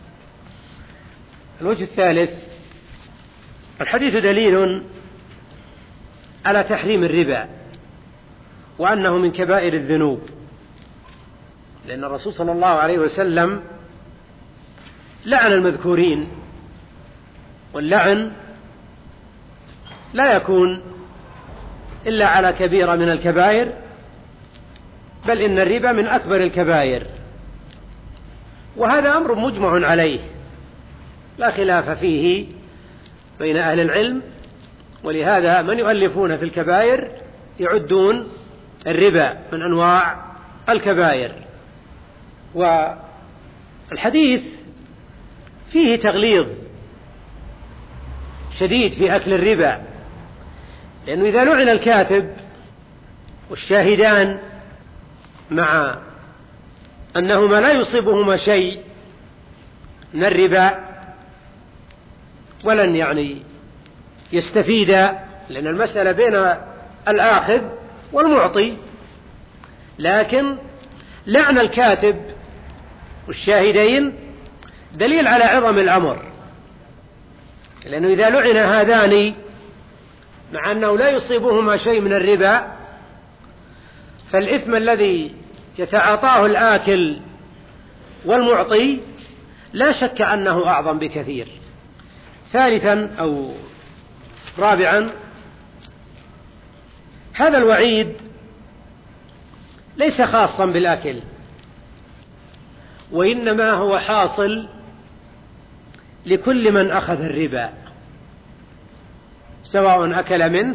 الوجه الثالث: الحديث دليل على تحريم الربا وأنه من كبائر الذنوب، لأن الرسول صلى الله عليه وسلم لعن المذكورين، واللعن لا يكون إلا على كبيرة من الكبائر، بل إن الربا من أكبر الكبائر، وهذا أمر مجمع عليه لا خلاف فيه بين أهل العلم. ولهذا من يؤلفون في الكبائر يعدون الربا من أنواع الكبائر. والحديث فيه تغليظ شديد في أكل الربا، لأنه إذا لعن الكاتب والشاهدان مع أنهما لا يصيبهما شيء من الربا ولن يعني يستفيدا، لأن المسألة بين الآخذ والمعطي، لكن لعن الكاتب والشاهدين دليل على عظم الأمر، لأنه إذا لعن هذان مع أنه لا يصيبهما شيء من الربا، فالإثم الذي يتعاطاه الآكل والمعطي لا شك أنه أعظم بكثير. ثالثا أو رابعا: هذا الوعيد ليس خاصا بالآكل، وإنما هو حاصل لكل من أخذ الربا، سواء أكل منه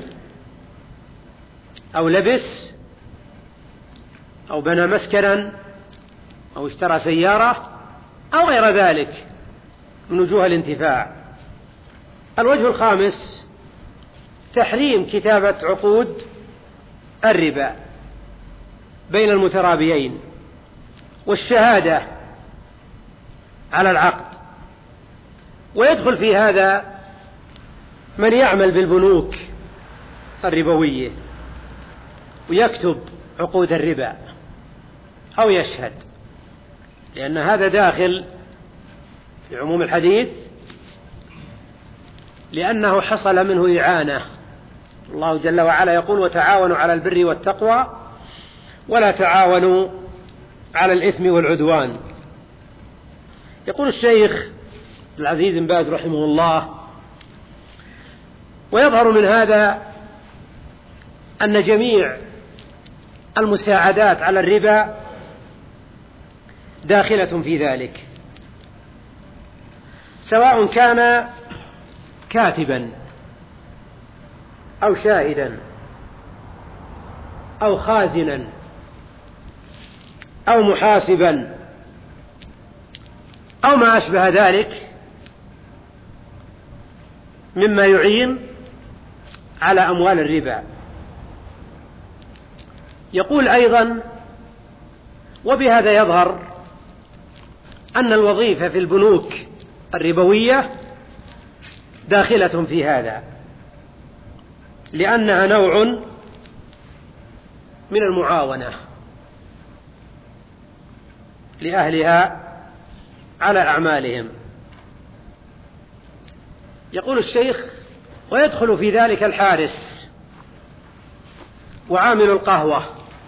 أو لبس أو بنى مسكنا أو اشترى سيارة أو غير ذلك من وجوه الانتفاع. الوجه الخامس: تحريم كتابة عقود الربا بين المترابيين والشهادة على العقد. ويدخل في هذا من يعمل بالبنوك الربوية ويكتب عقود الربا أو يشهد، لأن هذا داخل في عموم الحديث، لأنه حصل منه إعانة. الله جل وعلا يقول: وتعاونوا على البر والتقوى ولا تعاونوا على الإثم والعدوان. يقول الشيخ العزيز بن باز رحمه الله: ويظهر من هذا أن جميع المساعدات على الربا داخلة في ذلك، سواء كان كاتبا أو شاهدا أو خازنا أو محاسبا أو ما أشبه ذلك مما يعين على أموال الربا. يقول أيضا: وبهذا يظهر أن الوظيفة في البنوك الربوية داخلة في هذا، لأنها نوع من المعاونة لأهلها على أعمالهم. يقول الشيخ: ويدخل في ذلك الحارس وعامل القهوة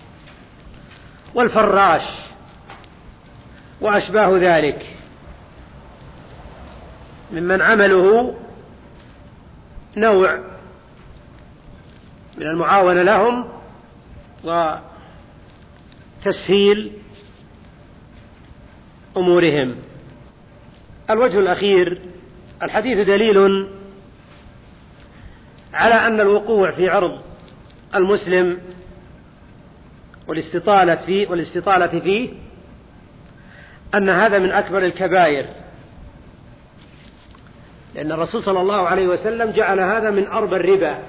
والفراش وأشباه ذلك ممن عمله نوع من المعاونة لهم وتسهيل أمورهم. الوجه الأخير: الحديث دليل على أن الوقوع في عرض المسلم والاستطالة فيه, والاستطالة فيه أن هذا من أكبر الكبائر، لأن الرسول صلى الله عليه وسلم جعل هذا من أربى الربا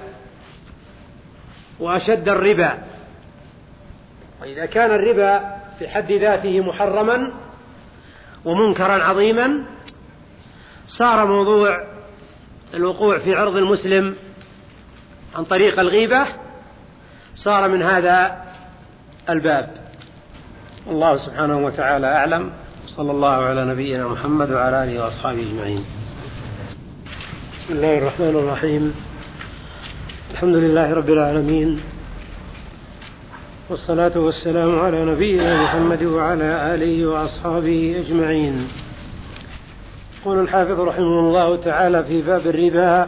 وأشد الربا. وإذا كان الربا في حد ذاته محرما ومنكرا عظيما، صار موضوع الوقوع في عرض المسلم عن طريق الغيبة صار من هذا الباب. الله سبحانه وتعالى أعلم. صلى الله على نبينا محمد وعلى آله وأصحابه أجمعين. بسم الله الرحمن الرحيم. الحمد لله رب العالمين، والصلاة والسلام على نبينا محمد وعلى آله وأصحابه أجمعين. يقول الحافظ رحمه الله تعالى في باب الربا: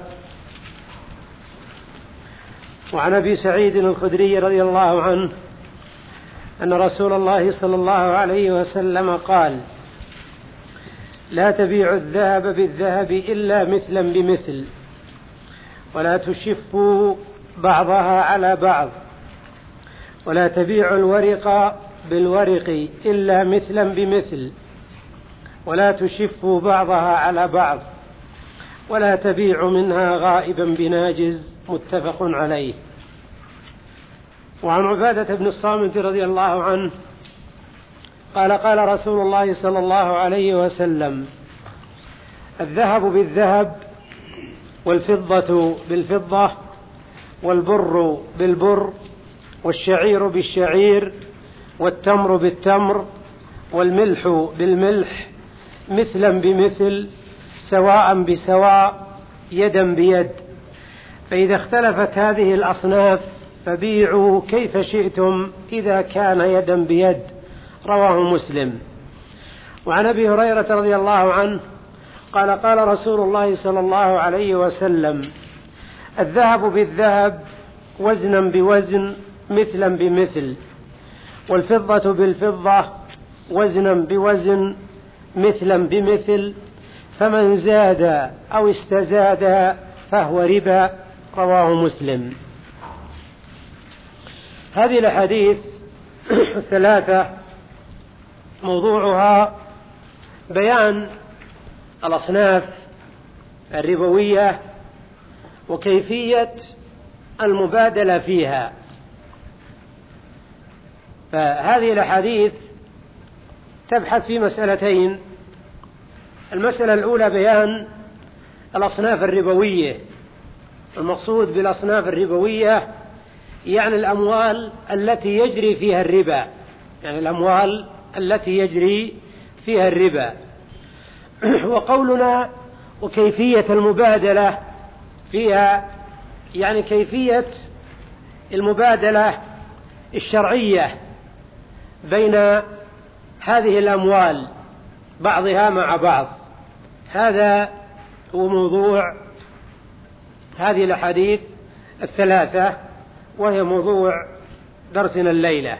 وعن أبي سعيد الخدري رضي الله عنه أن رسول الله صلى الله عليه وسلم قال: لا تبيعوا الذهب بالذهب إلا مثلا بمثل، ولا تشفوا بعضها على بعض، ولا تبيعوا الورق بالورق إلا مثلا بمثل، ولا تشفوا بعضها على بعض، ولا تبيعوا منها غائبا بناجز. متفق عليه. وعن عبادة بن الصامت رضي الله عنه قال: قال رسول الله صلى الله عليه وسلم: الذهب بالذهب، والفضة بالفضة، والبر بالبر، والشعير بالشعير، والتمر بالتمر، والملح بالملح، مثلا بمثل، سواء بسواء، يدا بيد. فإذا اختلفت هذه الأصناف فبيعوا كيف شئتم إذا كان يدا بيد. رواه مسلم. وعن أبي هريرة رضي الله عنه قال: قال رسول الله صلى الله عليه وسلم: الذهب بالذهب وزنا بوزن مثلا بمثل، والفضة بالفضة وزنا بوزن مثلا بمثل، فمن زاد أو استزاد فهو ربا. رواه مسلم. هذه الأحاديث الثلاثة موضوعها بيان الأصناف الربوية وكيفية المبادلة فيها. فهذه الأحاديث تبحث في مسألتين: المسألة الأولى بيان الأصناف الربوية. المقصود بالأصناف الربوية يعني الأموال التي يجري فيها الربا، يعني الأموال التي يجري فيها الربا. وقولنا وكيفية المبادلة فيها يعني كيفية المبادلة الشرعية بين هذه الأموال بعضها مع بعض. هذا هو موضوع هذه الأحاديث الثلاثة، وهي موضوع درسنا الليلة.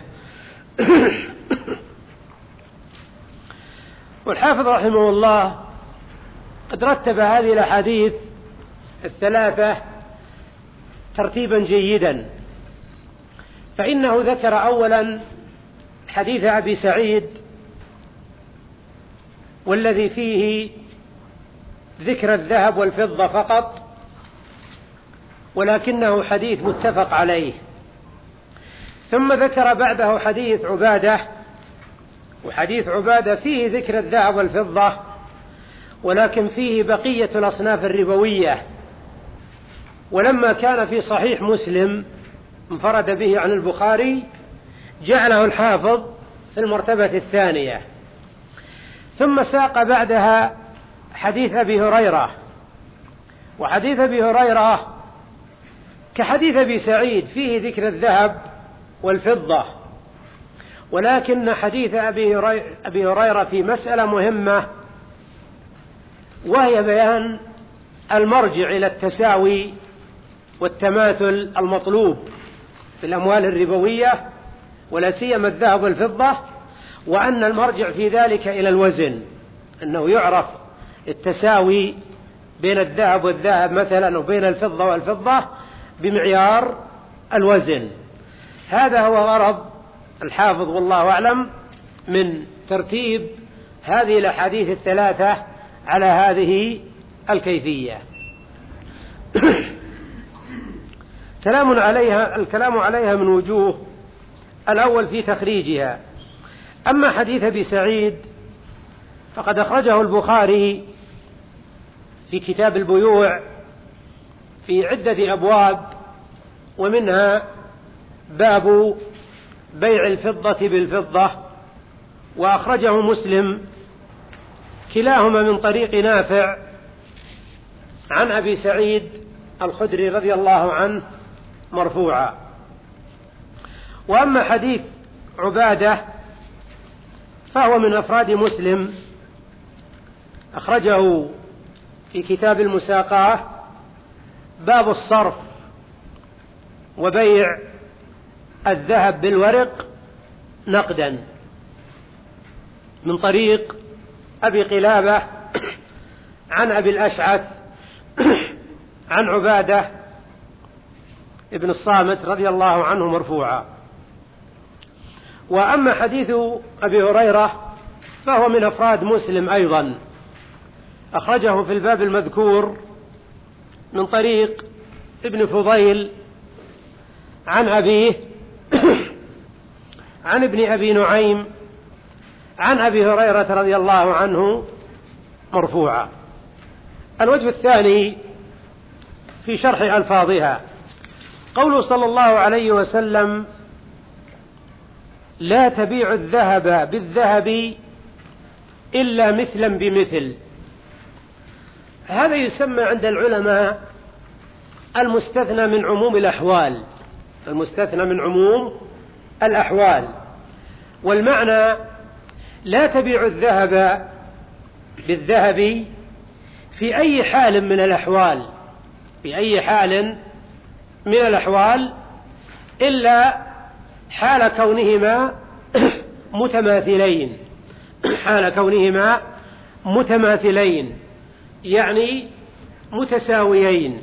والحافظ رحمه الله قد رتب هذه الأحاديث الثلاثة ترتيبا جيدا، فإنه ذكر أولا حديث أبي سعيد والذي فيه ذكر الذهب والفضة فقط، ولكنه حديث متفق عليه. ثم ذكر بعده حديث عبادة، وحديث عبادة فيه ذكر الذهب والفضة، ولكن فيه بقية الأصناف الربوية. ولما كان في صحيح مسلم انفرد به عن البخاري جعله الحافظ في المرتبة الثانية. ثم ساق بعدها حديث أبي هريرة، وحديث أبي هريرة كحديث أبي سعيد فيه ذكر الذهب والفضة، ولكن حديث أبي هريرة في مسألة مهمة، وهي بيان المرجع إلى التساوي والتماثل المطلوب في الأموال الربوية ولا سيما الذهب والفضة، وأن المرجع في ذلك إلى الوزن، أنه يعرف التساوي بين الذهب والذهب مثلا وبين الفضة والفضة بمعيار الوزن. هذا هو غرض الحافظ والله أعلم من ترتيب هذه الأحاديث الثلاثة على هذه الكيفية. كلام عليها الكلام عليها من وجوه. الأول في تخريجها. أما حديث أبي سعيد فقد أخرجه البخاري في كتاب البيوع في عدة أبواب، ومنها باب بيع الفضة بالفضة، وأخرجه مسلم كلاهما من طريق نافع عن أبي سعيد الخدري رضي الله عنه مرفوعا. وأما حديث عبادة فهو من أفراد مسلم، أخرجه في كتاب المساقاة باب الصرف وبيع الذهب بالورق نقدا، من طريق أبي قلابة عن أبي الأشعث عن عبادة ابن الصامت رضي الله عنه مرفوعا. وأما حديث أبي هريرة فهو من أفراد مسلم أيضا، أخرجه في الباب المذكور من طريق ابن فضيل عن أبيه عن ابن أبي نعيم عن أبي هريرة رضي الله عنه مرفوعا. الوجه الثاني في شرح ألفاظها قوله صلى الله عليه وسلم: لا تبيع الذهب بالذهب إلا مثلا بمثل. هذا يسمى عند العلماء المستثنى من عموم الأحوال، المستثنى من عموم الأحوال. والمعنى لا تبيع الذهب بالذهب في أي حال من الأحوال، في أي حال من الأحوال إلا حال كونهما متماثلين، حال كونهما متماثلين يعني متساويين.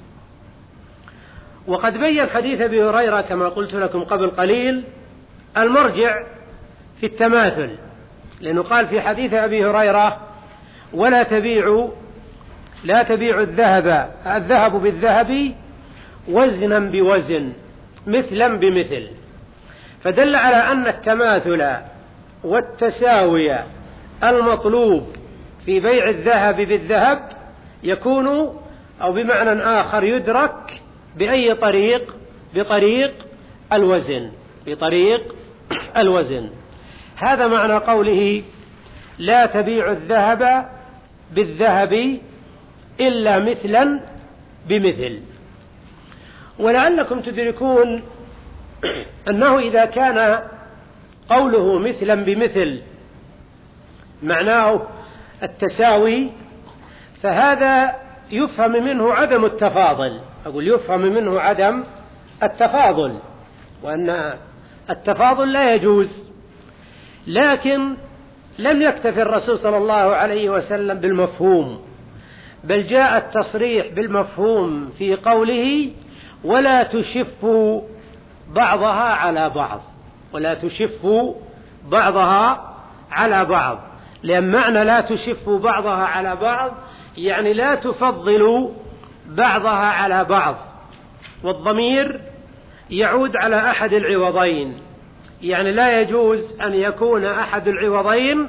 وقد بين حديث أبي هريرة كما قلت لكم قبل قليل المرجع في التماثل، لأنه قال في حديث أبي هريرة: ولا تبيعوا لا تبيعوا الذهب الذهب بالذهب وزنا بوزن مثلا بمثل، فدل على أن التماثل والتساوي المطلوب في بيع الذهب بالذهب يكون أو بمعنى آخر يدرك بأي طريق؟ بطريق الوزن، بطريق الوزن. هذا معنى قوله: لا تبيع الذهب بالذهب إلا مثلا بمثل. ولعلكم تدركون أنه إذا كان قوله مثلا بمثل معناه التساوي، فهذا يفهم منه عدم التفاضل. أقول يفهم منه عدم التفاضل، وأن التفاضل لا يجوز. لكن لم يكتفي الرسول صلى الله عليه وسلم بالمفهوم، بل جاء التصريح بالمفهوم في قوله: ولا تشفوا بعضها على بعض، ولا تشفوا بعضها على بعض. لأن معنى لا تشفوا بعضها على بعض يعني لا تفضلوا بعضها على بعض، والضمير يعود على أحد العوضين، يعني لا يجوز أن يكون أحد العوضين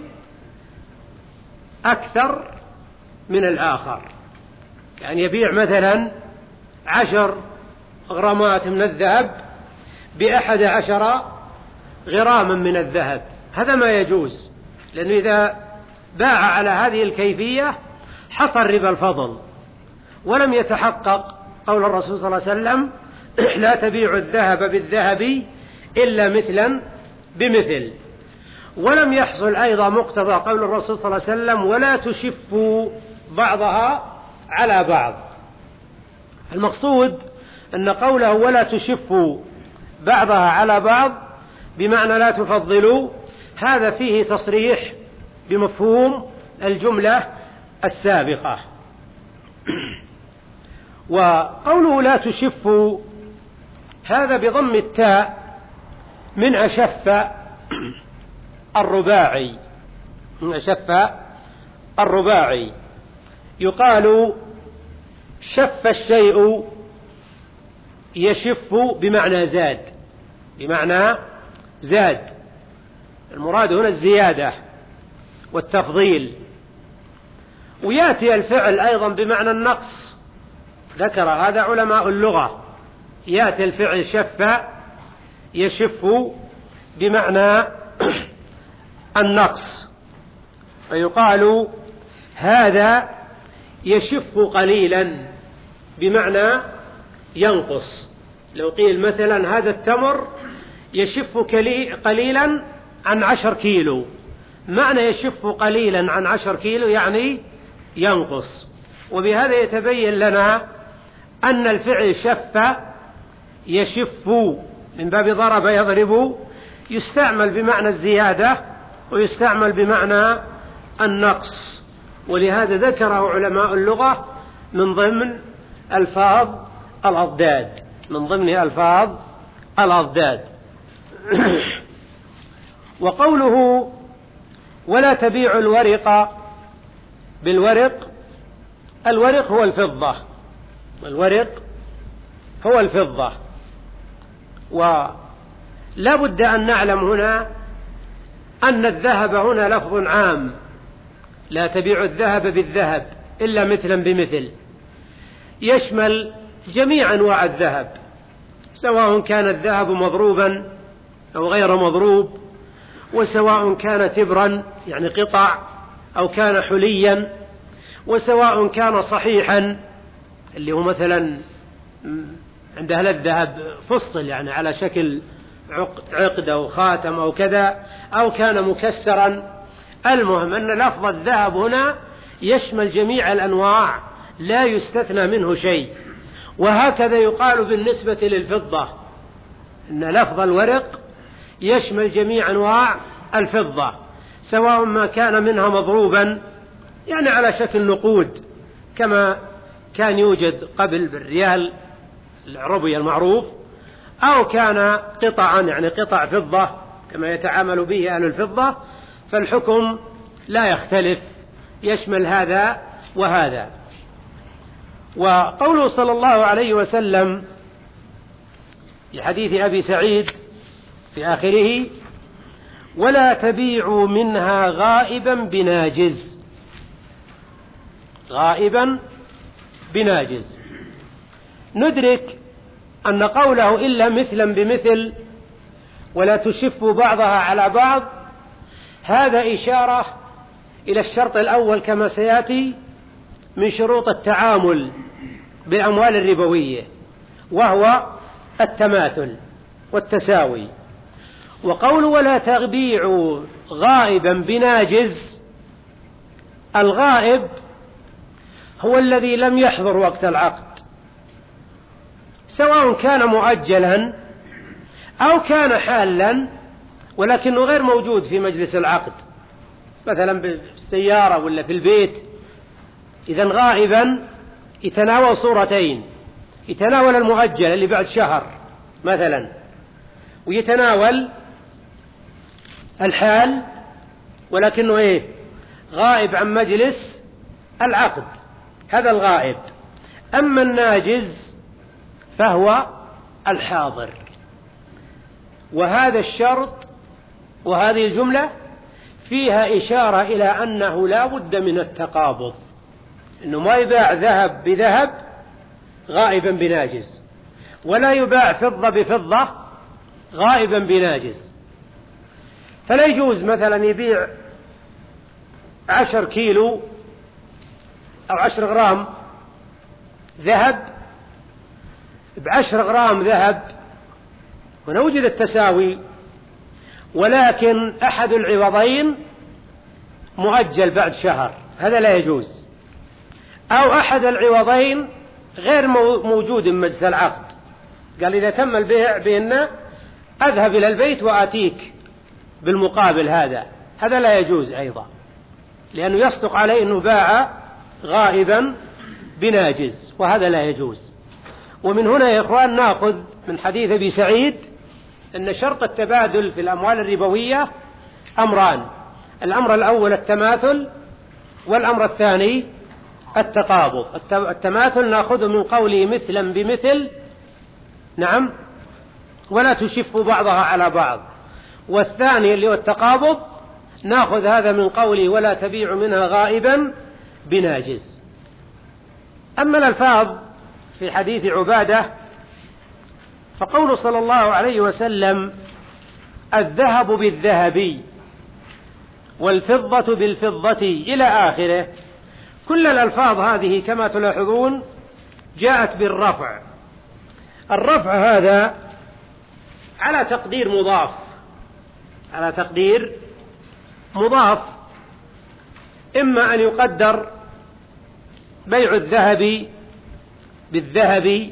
أكثر من الآخر. يعني يبيع مثلا عشر غرامات من الذهب بأحد عشر غراما من الذهب، هذا ما يجوز، لأنه إذا باع على هذه الكيفية حصل ربا الفضل، ولم يتحقق قول الرسول صلى الله عليه وسلم لا تبيع الذهب بالذهب إلا مثلا بمثل، ولم يحصل أيضا مقتضى قول الرسول صلى الله عليه وسلم ولا تشفوا بعضها على بعض. المقصود أن قوله ولا تشفوا بعضها على بعض بمعنى لا تفضلوا، هذا فيه تصريح بمفهوم الجملة السابقة. وقوله لا تشفوا هذا بضم التاء من أشف الرباعي، من أشف الرباعي، يقال شف الشيء يشف بمعنى زاد، بمعنى زاد، المراد هنا الزيادة والتفضيل. ويأتي الفعل أيضا بمعنى النقص، ذكر هذا علماء اللغة، يأتي الفعل شف يشف بمعنى النقص، فيقال هذا يشف قليلا بمعنى ينقص. لو قيل مثلا هذا التمر يشف قليلا عن عشر كيلو، معنى يشف قليلا عن عشر كيلو يعني ينقص. وبهذا يتبين لنا أن الفعل شف يشف من باب ضرب يضرب يستعمل بمعنى الزيادة ويستعمل بمعنى النقص، ولهذا ذكره علماء اللغة من ضمن ألفاظ الأضداد، من ضمن ألفاظ الأضداد. وقوله ولا تبيع الورق بالورق، الورق هو الفضة، الورق هو الفضة. ولا بد أن نعلم هنا أن الذهب هنا لفظ عام، لا تبيع الذهب بالذهب إلا مثلا بمثل، يشمل جميع أنواع الذهب، سواء كان الذهب مضروبا أو غير مضروب، وسواء كان تبرا يعني قطع أو كان حليا، وسواء كان صحيحا اللي هو مثلا عند أهل الذهب فصل يعني على شكل عقد أو خاتم أو كذا، أو كان مكسرا. المهم أن لفظ الذهب هنا يشمل جميع الأنواع لا يستثنى منه شيء. وهكذا يقال بالنسبة للفضة، أن لفظ الورق يشمل جميع أنواع الفضة، سواء ما كان منها مضروبا يعني على شكل نقود كما كان يوجد قبل بالريال العربي المعروف، أو كان قطعا يعني قطع فضة كما يتعامل به أهل الفضة، فالحكم لا يختلف، يشمل هذا وهذا. وقوله صلى الله عليه وسلم في حديث أبي سعيد في آخره ولا تبيعوا منها غائبا بناجز، غائبا بناجز، ندرك أن قوله إلا مثلا بمثل ولا تشفوا بعضها على بعض هذا إشارة إلى الشرط الأول كما سيأتي من شروط التعامل بالأموال الربوية، وهو التماثل والتساوي. وقول ولا تبيعوا غائبا بناجز، الغائب هو الذي لم يحضر وقت العقد، سواء كان مؤجلا أو كان حالا ولكنه غير موجود في مجلس العقد، مثلا بالسيارة ولا في البيت. إذن غائبا يتناول صورتين، يتناول المؤجل اللي بعد شهر مثلا، ويتناول الحال ولكنه إيه غائب عن مجلس العقد، هذا الغائب. أما الناجز فهو الحاضر. وهذا الشرط وهذه الجملة فيها إشارة إلى أنه لا بد من التقابض، إنه ما يباع ذهب بذهب غائبا بناجز، ولا يباع فضة بفضة غائبا بناجز. فلا يجوز مثلا يبيع عشر كيلو أو عشر غرام ذهب بعشر غرام ذهب ونوجد التساوي، ولكن أحد العوضين مؤجل بعد شهر، هذا لا يجوز. أو أحد العوضين غير موجود من مجلس العقد، قال إذا تم البيع بأن أذهب إلى البيت وآتيك بالمقابل هذا، هذا لا يجوز أيضا، لأنه يصدق عليه أنه باع غائبا بناجز، وهذا لا يجوز. ومن هنا يا إخوان نأخذ من حديث أبي سعيد أن شرط التبادل في الأموال الربوية أمران: الأمر الأول التماثل، والأمر الثاني التقابض. التماثل نأخذه من قوله مثلا بمثل، نعم، ولا تشف بعضها على بعض. والثاني اللي هو التقابض نأخذ هذا من قوله ولا تبيع منها غائبا بناجز. أما الألفاظ في حديث عبادة فقول صلى الله عليه وسلم الذهب بالذهب والفضة بالفضة إلى آخره، كل الألفاظ هذه كما تلاحظون جاءت بالرفع. الرفع هذا على تقدير مضاف، على تقدير مضاف، إما أن يقدر بيع الذهب بالذهب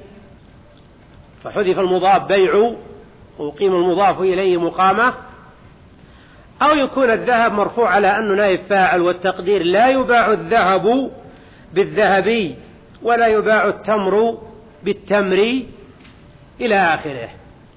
فحذف المضاف بيع وقيم المضاف إليه مقامة، أو يكون الذهب مرفوع على أنه نائب فاعل، والتقدير لا يباع الذهب بالذهب ولا يباع التمر بالتمر إلى آخره.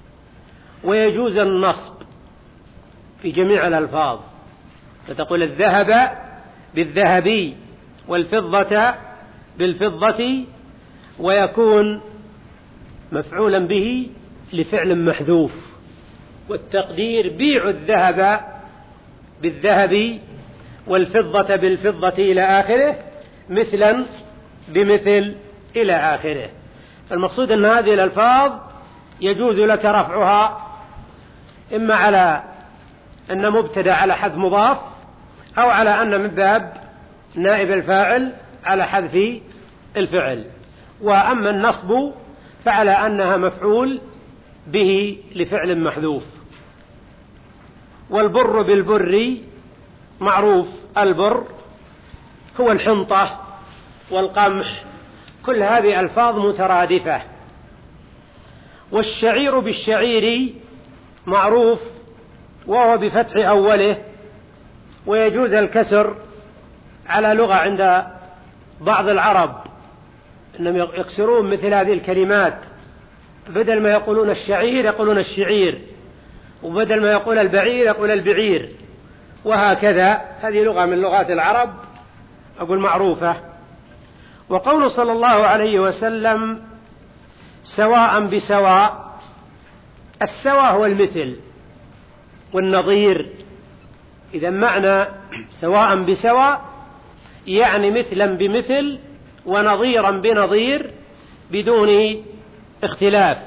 ويجوز النصب في جميع الألفاظ، فتقول الذهب بالذهب والفضة بالفضة، ويكون مفعولا به لفعل محذوف، والتقدير بيع الذهب بالذهب والفضة بالفضة إلى آخره مثلا بمثل إلى آخره. فالمقصود أن هذه الألفاظ يجوز لك رفعها إما على أن مبتدأ على حذف مضاف، أو على أن من باب نائب الفاعل على حذف الفعل. وأما النصب فعلى أنها مفعول به لفعل محذوف. والبر بالبر معروف، البر هو الحنطة والقمح، كل هذه ألفاظ مترادفة. والشعير بالشعير معروف، وهو بفتح أوله، ويجوز الكسر على لغة عند بعض العرب إنهم يكسرون مثل هذه الكلمات، بدل ما يقولون الشعير يقولون الشعير، وبدل ما يقول البعير يقول البعير، وهكذا. هذه لغة من لغات العرب أقول معروفة. وقول صلى الله عليه وسلم سواء بسواء، السواء هو المثل والنظير. إذا معنى سواء بسواء يعني مثلا بمثل ونظيرا بنظير بدون اختلاف.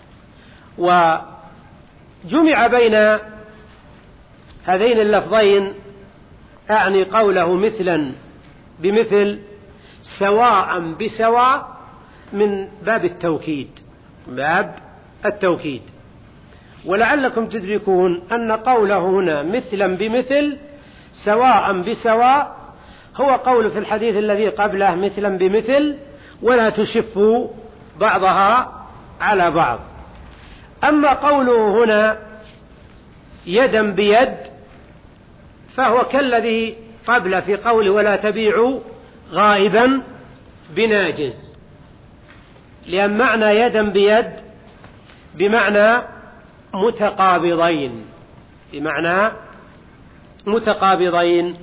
وجمع بين هذين اللفظين أعني قوله مثلا بمثل سواء بسواء من باب التوكيد، باب التوكيد. ولعلكم تدركون أن قوله هنا مثلا بمثل سواء بسواء هو قول في الحديث الذي قبله مثلا بمثل ولا تشفوا بعضها على بعض. أما قوله هنا يدا بيد فهو كالذي قبل في قوله ولا تبيعوا غائبا بناجز، لأن معنى يدا بيد بمعنى متقابضين، بمعنى متقابضين.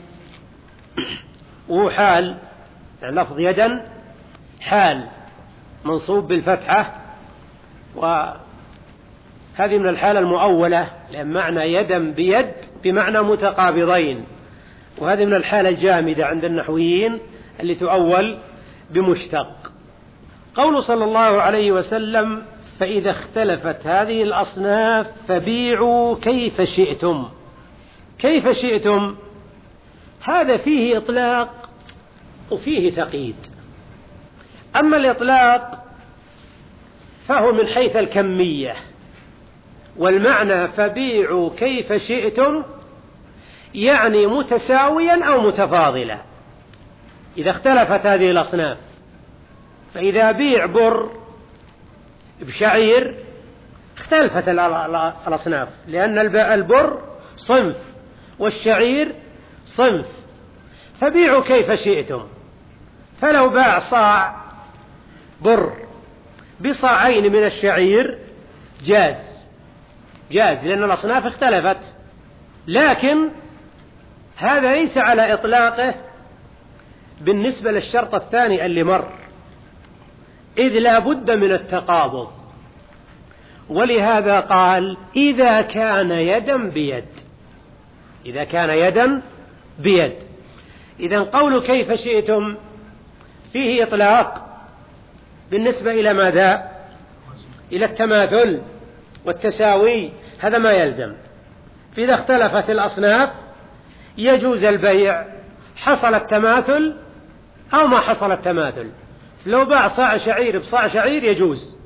وحال يعني لفظ يدا حال منصوب بالفتحة وهذه من الحالة المؤولة، لأن معنى يدا بيد بمعنى متقابضين، وهذه من الحالة الجامدة عند النحويين اللي تؤول بمشتق. قول صلى الله عليه وسلم: فإذا اختلفت هذه الأصناف فبيعوا كيف شئتم. كيف شئتم هذا فيه إطلاق وفيه تقييد. أما الإطلاق فهو من حيث الكمية، والمعنى فبيعوا كيف شئتم يعني متساويا أو متفاضلا. إذا اختلفت هذه الأصناف، فإذا بيع بر بشعير اختلفت الأصناف، لأن البر صنف والشعير صنف، فبيعوا كيف شئتم. فلو باع صاع بر بصاعين من الشعير جاز جاز لأن الأصناف اختلفت، لكن هذا ليس على إطلاقه بالنسبة للشرط الثاني اللي مر، إذ لا بد من التقابض. ولهذا قال: إذا كان يدا بيد. إذا كان يدا بيد. إذن قول كيف شئتم فيه إطلاق بالنسبة إلى ماذا؟ إلى التماثل والتساوي، هذا ما يلزم. فإذا اختلفت الأصناف يجوز البيع، حصل التماثل أو ما حصل التماثل. لو باع صاع شعير بصاع شعير يجوز،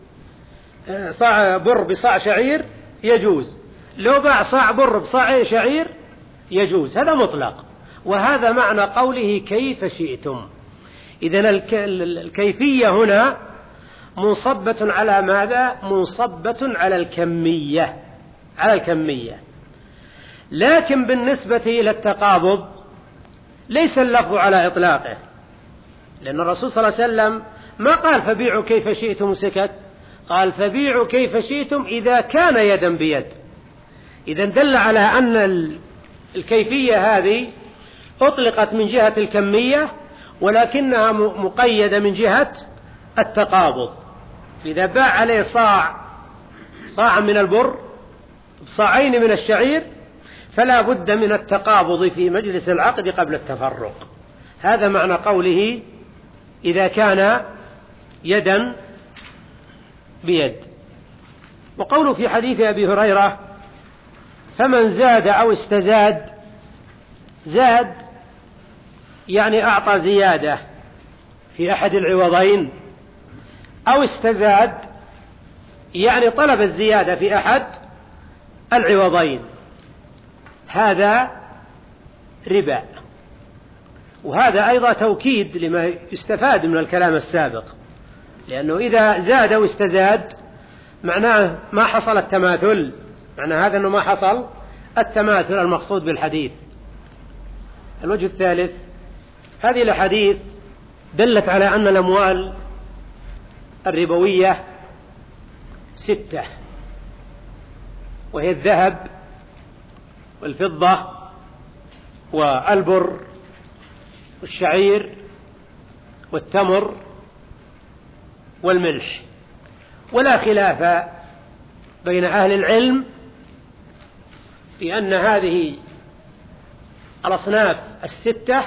صاع بر بصاع شعير يجوز، لو باع صاع بر بصاع شعير يجوز، هذا مطلق. وهذا معنى قوله كيف شئتم. إذن الكيفية هنا منصبة على ماذا؟ منصبة على الكمية، على الكمية. لكن بالنسبة إلى التقابض ليس اللفظ على إطلاقه، لأن الرسول صلى الله عليه وسلم ما قال فبيعوا كيف شئتم وسكت، قال فبيعوا كيف شئتم إذا كان يدا بيد. إذن دل على أن الكيفية هذه أطلقت من جهة الكمية، ولكنها مقيدة من جهة التقابض. إذا باع عليه صاع صاع من البر صاعين من الشعير فلا بد من التقابض في مجلس العقد قبل التفرق. هذا معنى قوله إذا كان يدا بيد. وقوله في حديث أبي هريرة: فمن زاد أو استزاد. زاد يعني أعطى زيادة في أحد العوضين، أو استزاد يعني طلب الزيادة في أحد العوضين، هذا ربا. وهذا أيضا توكيد لما يستفاد من الكلام السابق، لأنه إذا زاد واستزاد معناه ما حصل التماثل، معنى هذا أنه ما حصل التماثل المقصود بالحديث. الوجه الثالث: هذه الأحاديث دلت على أن الأموال الربوية ستة، وهي الذهب والفضة والبر والشعير والتمر والملح. ولا خلاف بين أهل العلم في أن هذه الأصناف الستة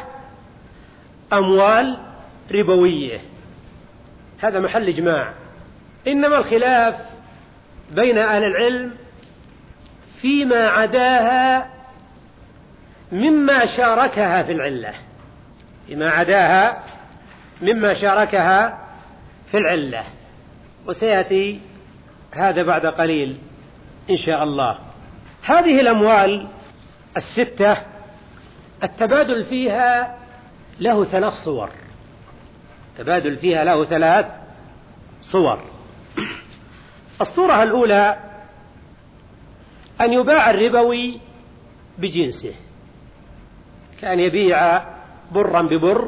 أموال ربوية، هذا محل إجماع. إنما الخلاف بين أهل العلم فيما عداها مما شاركها في العلة، فيما عداها مما شاركها في العلة، وسيأتي هذا بعد قليل إن شاء الله. هذه الأموال الستة التبادل فيها له ثلاث صور، تبادل فيها له ثلاث صور. الصورة الأولى أن يباع الربوي بجنسه، كان يبيع برا ببر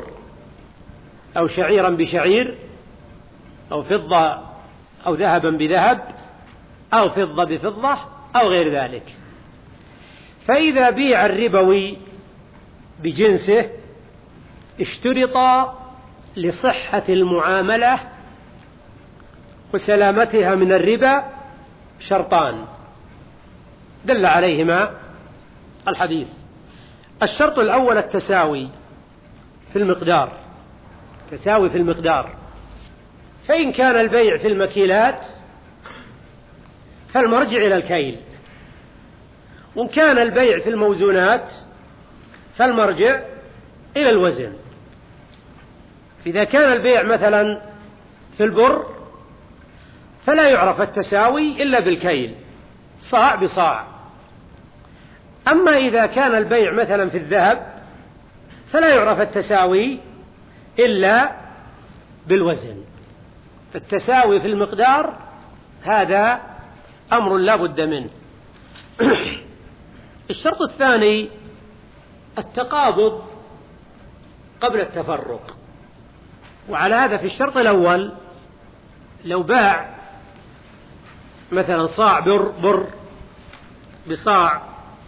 أو شعيرا بشعير أو فضة أو ذهبا بذهب أو فضة بفضة أو غير ذلك. فإذا بيع الربوي بجنسه اشترط لصحة المعاملة وسلامتها من الربا شرطان دل عليهما الحديث. الشرط الأول التساوي في المقدار، تساوي في المقدار، فإن كان البيع في المكيلات فالمرجع إلى الكيل، وإن كان البيع في الموزونات فالمرجع إلى الوزن. إذا كان البيع مثلا في البر فلا يعرف التساوي إلا بالكيل، صاع بصاع. أما إذا كان البيع مثلا في الذهب فلا يعرف التساوي إلا بالوزن. فالتساوي في المقدار هذا أمر لا بد منه. الشرط الثاني التقابض قبل التفرق. وعلى هذا في الشرط الأول لو باع مثلا صاع بر, بر بصاع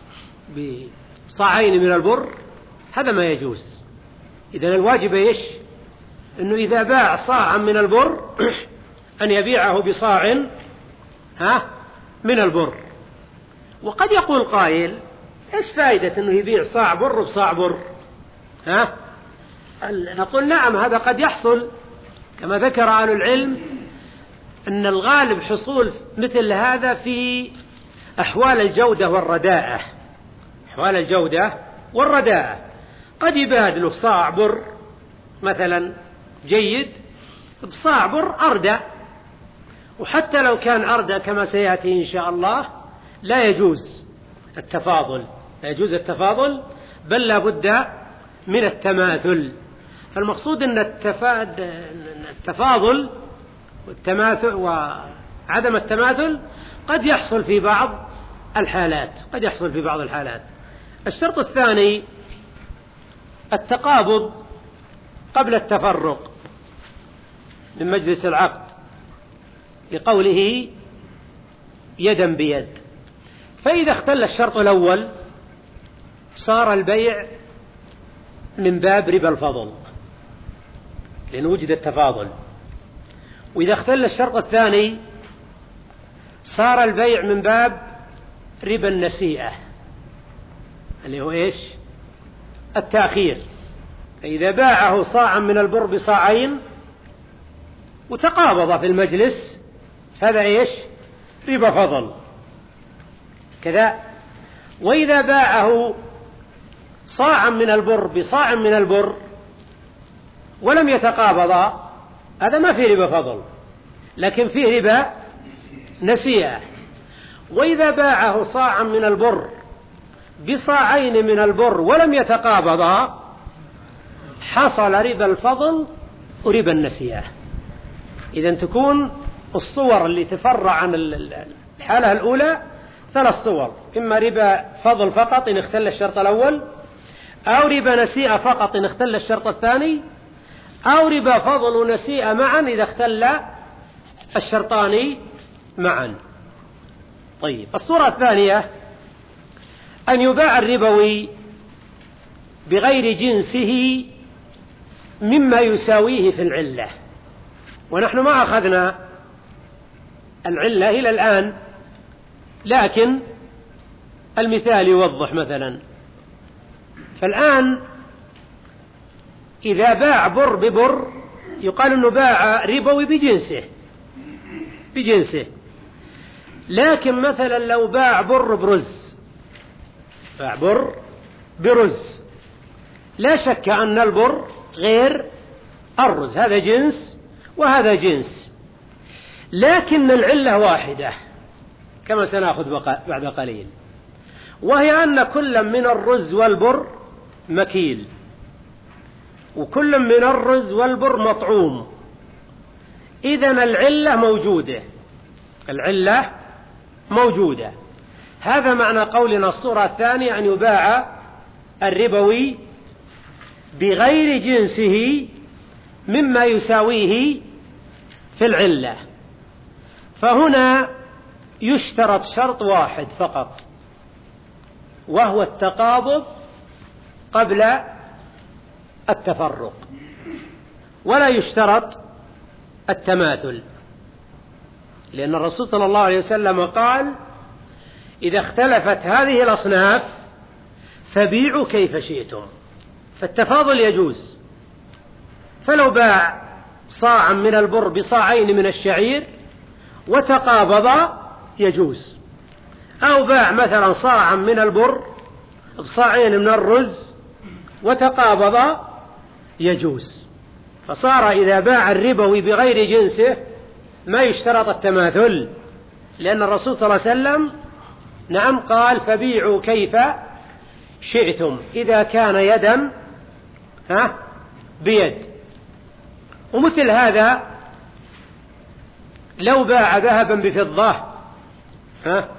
بصاعين من البر هذا ما يجوز. إذن الواجب إيش؟ أنه إذا باع صاعا من البر أن يبيعه بصاع ها من البر. وقد يقول قائل إيش فائدة أنه يبيع صاع بر بصاع بر؟ ها؟ نقول نعم هذا قد يحصل، كما ذكر أهل العلم أن الغالب حصول مثل هذا في أحوال الجودة والرداءة، أحوال الجودة والرداءة. قد يبادله صاع بر مثلا جيد بصاع بر أردى، وحتى لو كان أردى كما سيأتي إن شاء الله لا يجوز التفاضل، لا يجوز التفاضل، بل لا بد من التماثل. فالمقصود أن التفاضل والتماثل وعدم التماثل قد يحصل في بعض الحالات، قد يحصل في بعض الحالات. الشرط الثاني التقابض قبل التفرق من مجلس العقد لقوله يدا بيد. فإذا اختل الشرط الأول صار البيع من باب ربا الفضل لأن وجد التفاضل، وإذا اختل الشرط الثاني صار البيع من باب ربا النسيئة اللي هو إيش؟ التأخير. فإذا باعه صاعا من البر بصاعين وتقابض في المجلس هذا إيش؟ ربا فضل كذا. وإذا باعه صاعا من البر بصاع من البر ولم يتقابضا هذا ما فيه ربا فضل لكن فيه ربا نسيئة. وإذا باعه صاعا من البر بصاعين من البر ولم يتقابضا حصل ربا الفضل وربا النسيئة. إذن تكون الصور اللي تفرع عن الحالة الأولى ثلاث صور: إما ربا فضل فقط إن اختل الشرط الأول، أو ربا نسيئة فقط إن اختل الشرط الثاني، أو ربا فضل ونسيئة معا إذا اختل الشرطان معا. طيب الصورة الثانية أن يباع الربوي بغير جنسه مما يساويه في العلة. ونحن ما أخذنا العلة إلى الآن، لكن المثال يوضح. مثلا فالآن إذا باع بر ببر يقال أنه باع ربوي بجنسه بجنسه لكن مثلا لو باع بر برز، باع بر برز، لا شك أن البر غير الرز، هذا جنس وهذا جنس، لكن العلة واحدة كما سنأخذ بعد قليل، وهي أن كل من الرز والبر مكيل، وكل من الرز والبر مطعوم. إذن العلة موجودة، العلة موجودة. هذا معنى قولنا الصورة الثانية أن يباع الربوي بغير جنسه مما يساويه في العلة. فهنا يشترط شرط واحد فقط، وهو التقابض قبل التفرق، ولا يشترط التماثل. لأن الرسول صلى الله عليه وسلم قال إذا اختلفت هذه الأصناف فبيعوا كيف شئتم، فالتفاضل يجوز. فلو باع صاعا من البر بصاعين من الشعير وتقابض يجوز، أو باع مثلا صاعا من البر بصاعين من الرز وتقابض يجوز. فصار إذا باع الربوي بغير جنسه ما يشترط التماثل، لأن الرسول صلى الله عليه وسلم نعم قال فبيعوا كيف شئتم إذا كان يدا ها بيد. ومثل هذا لو باع ذهبا بفضة ها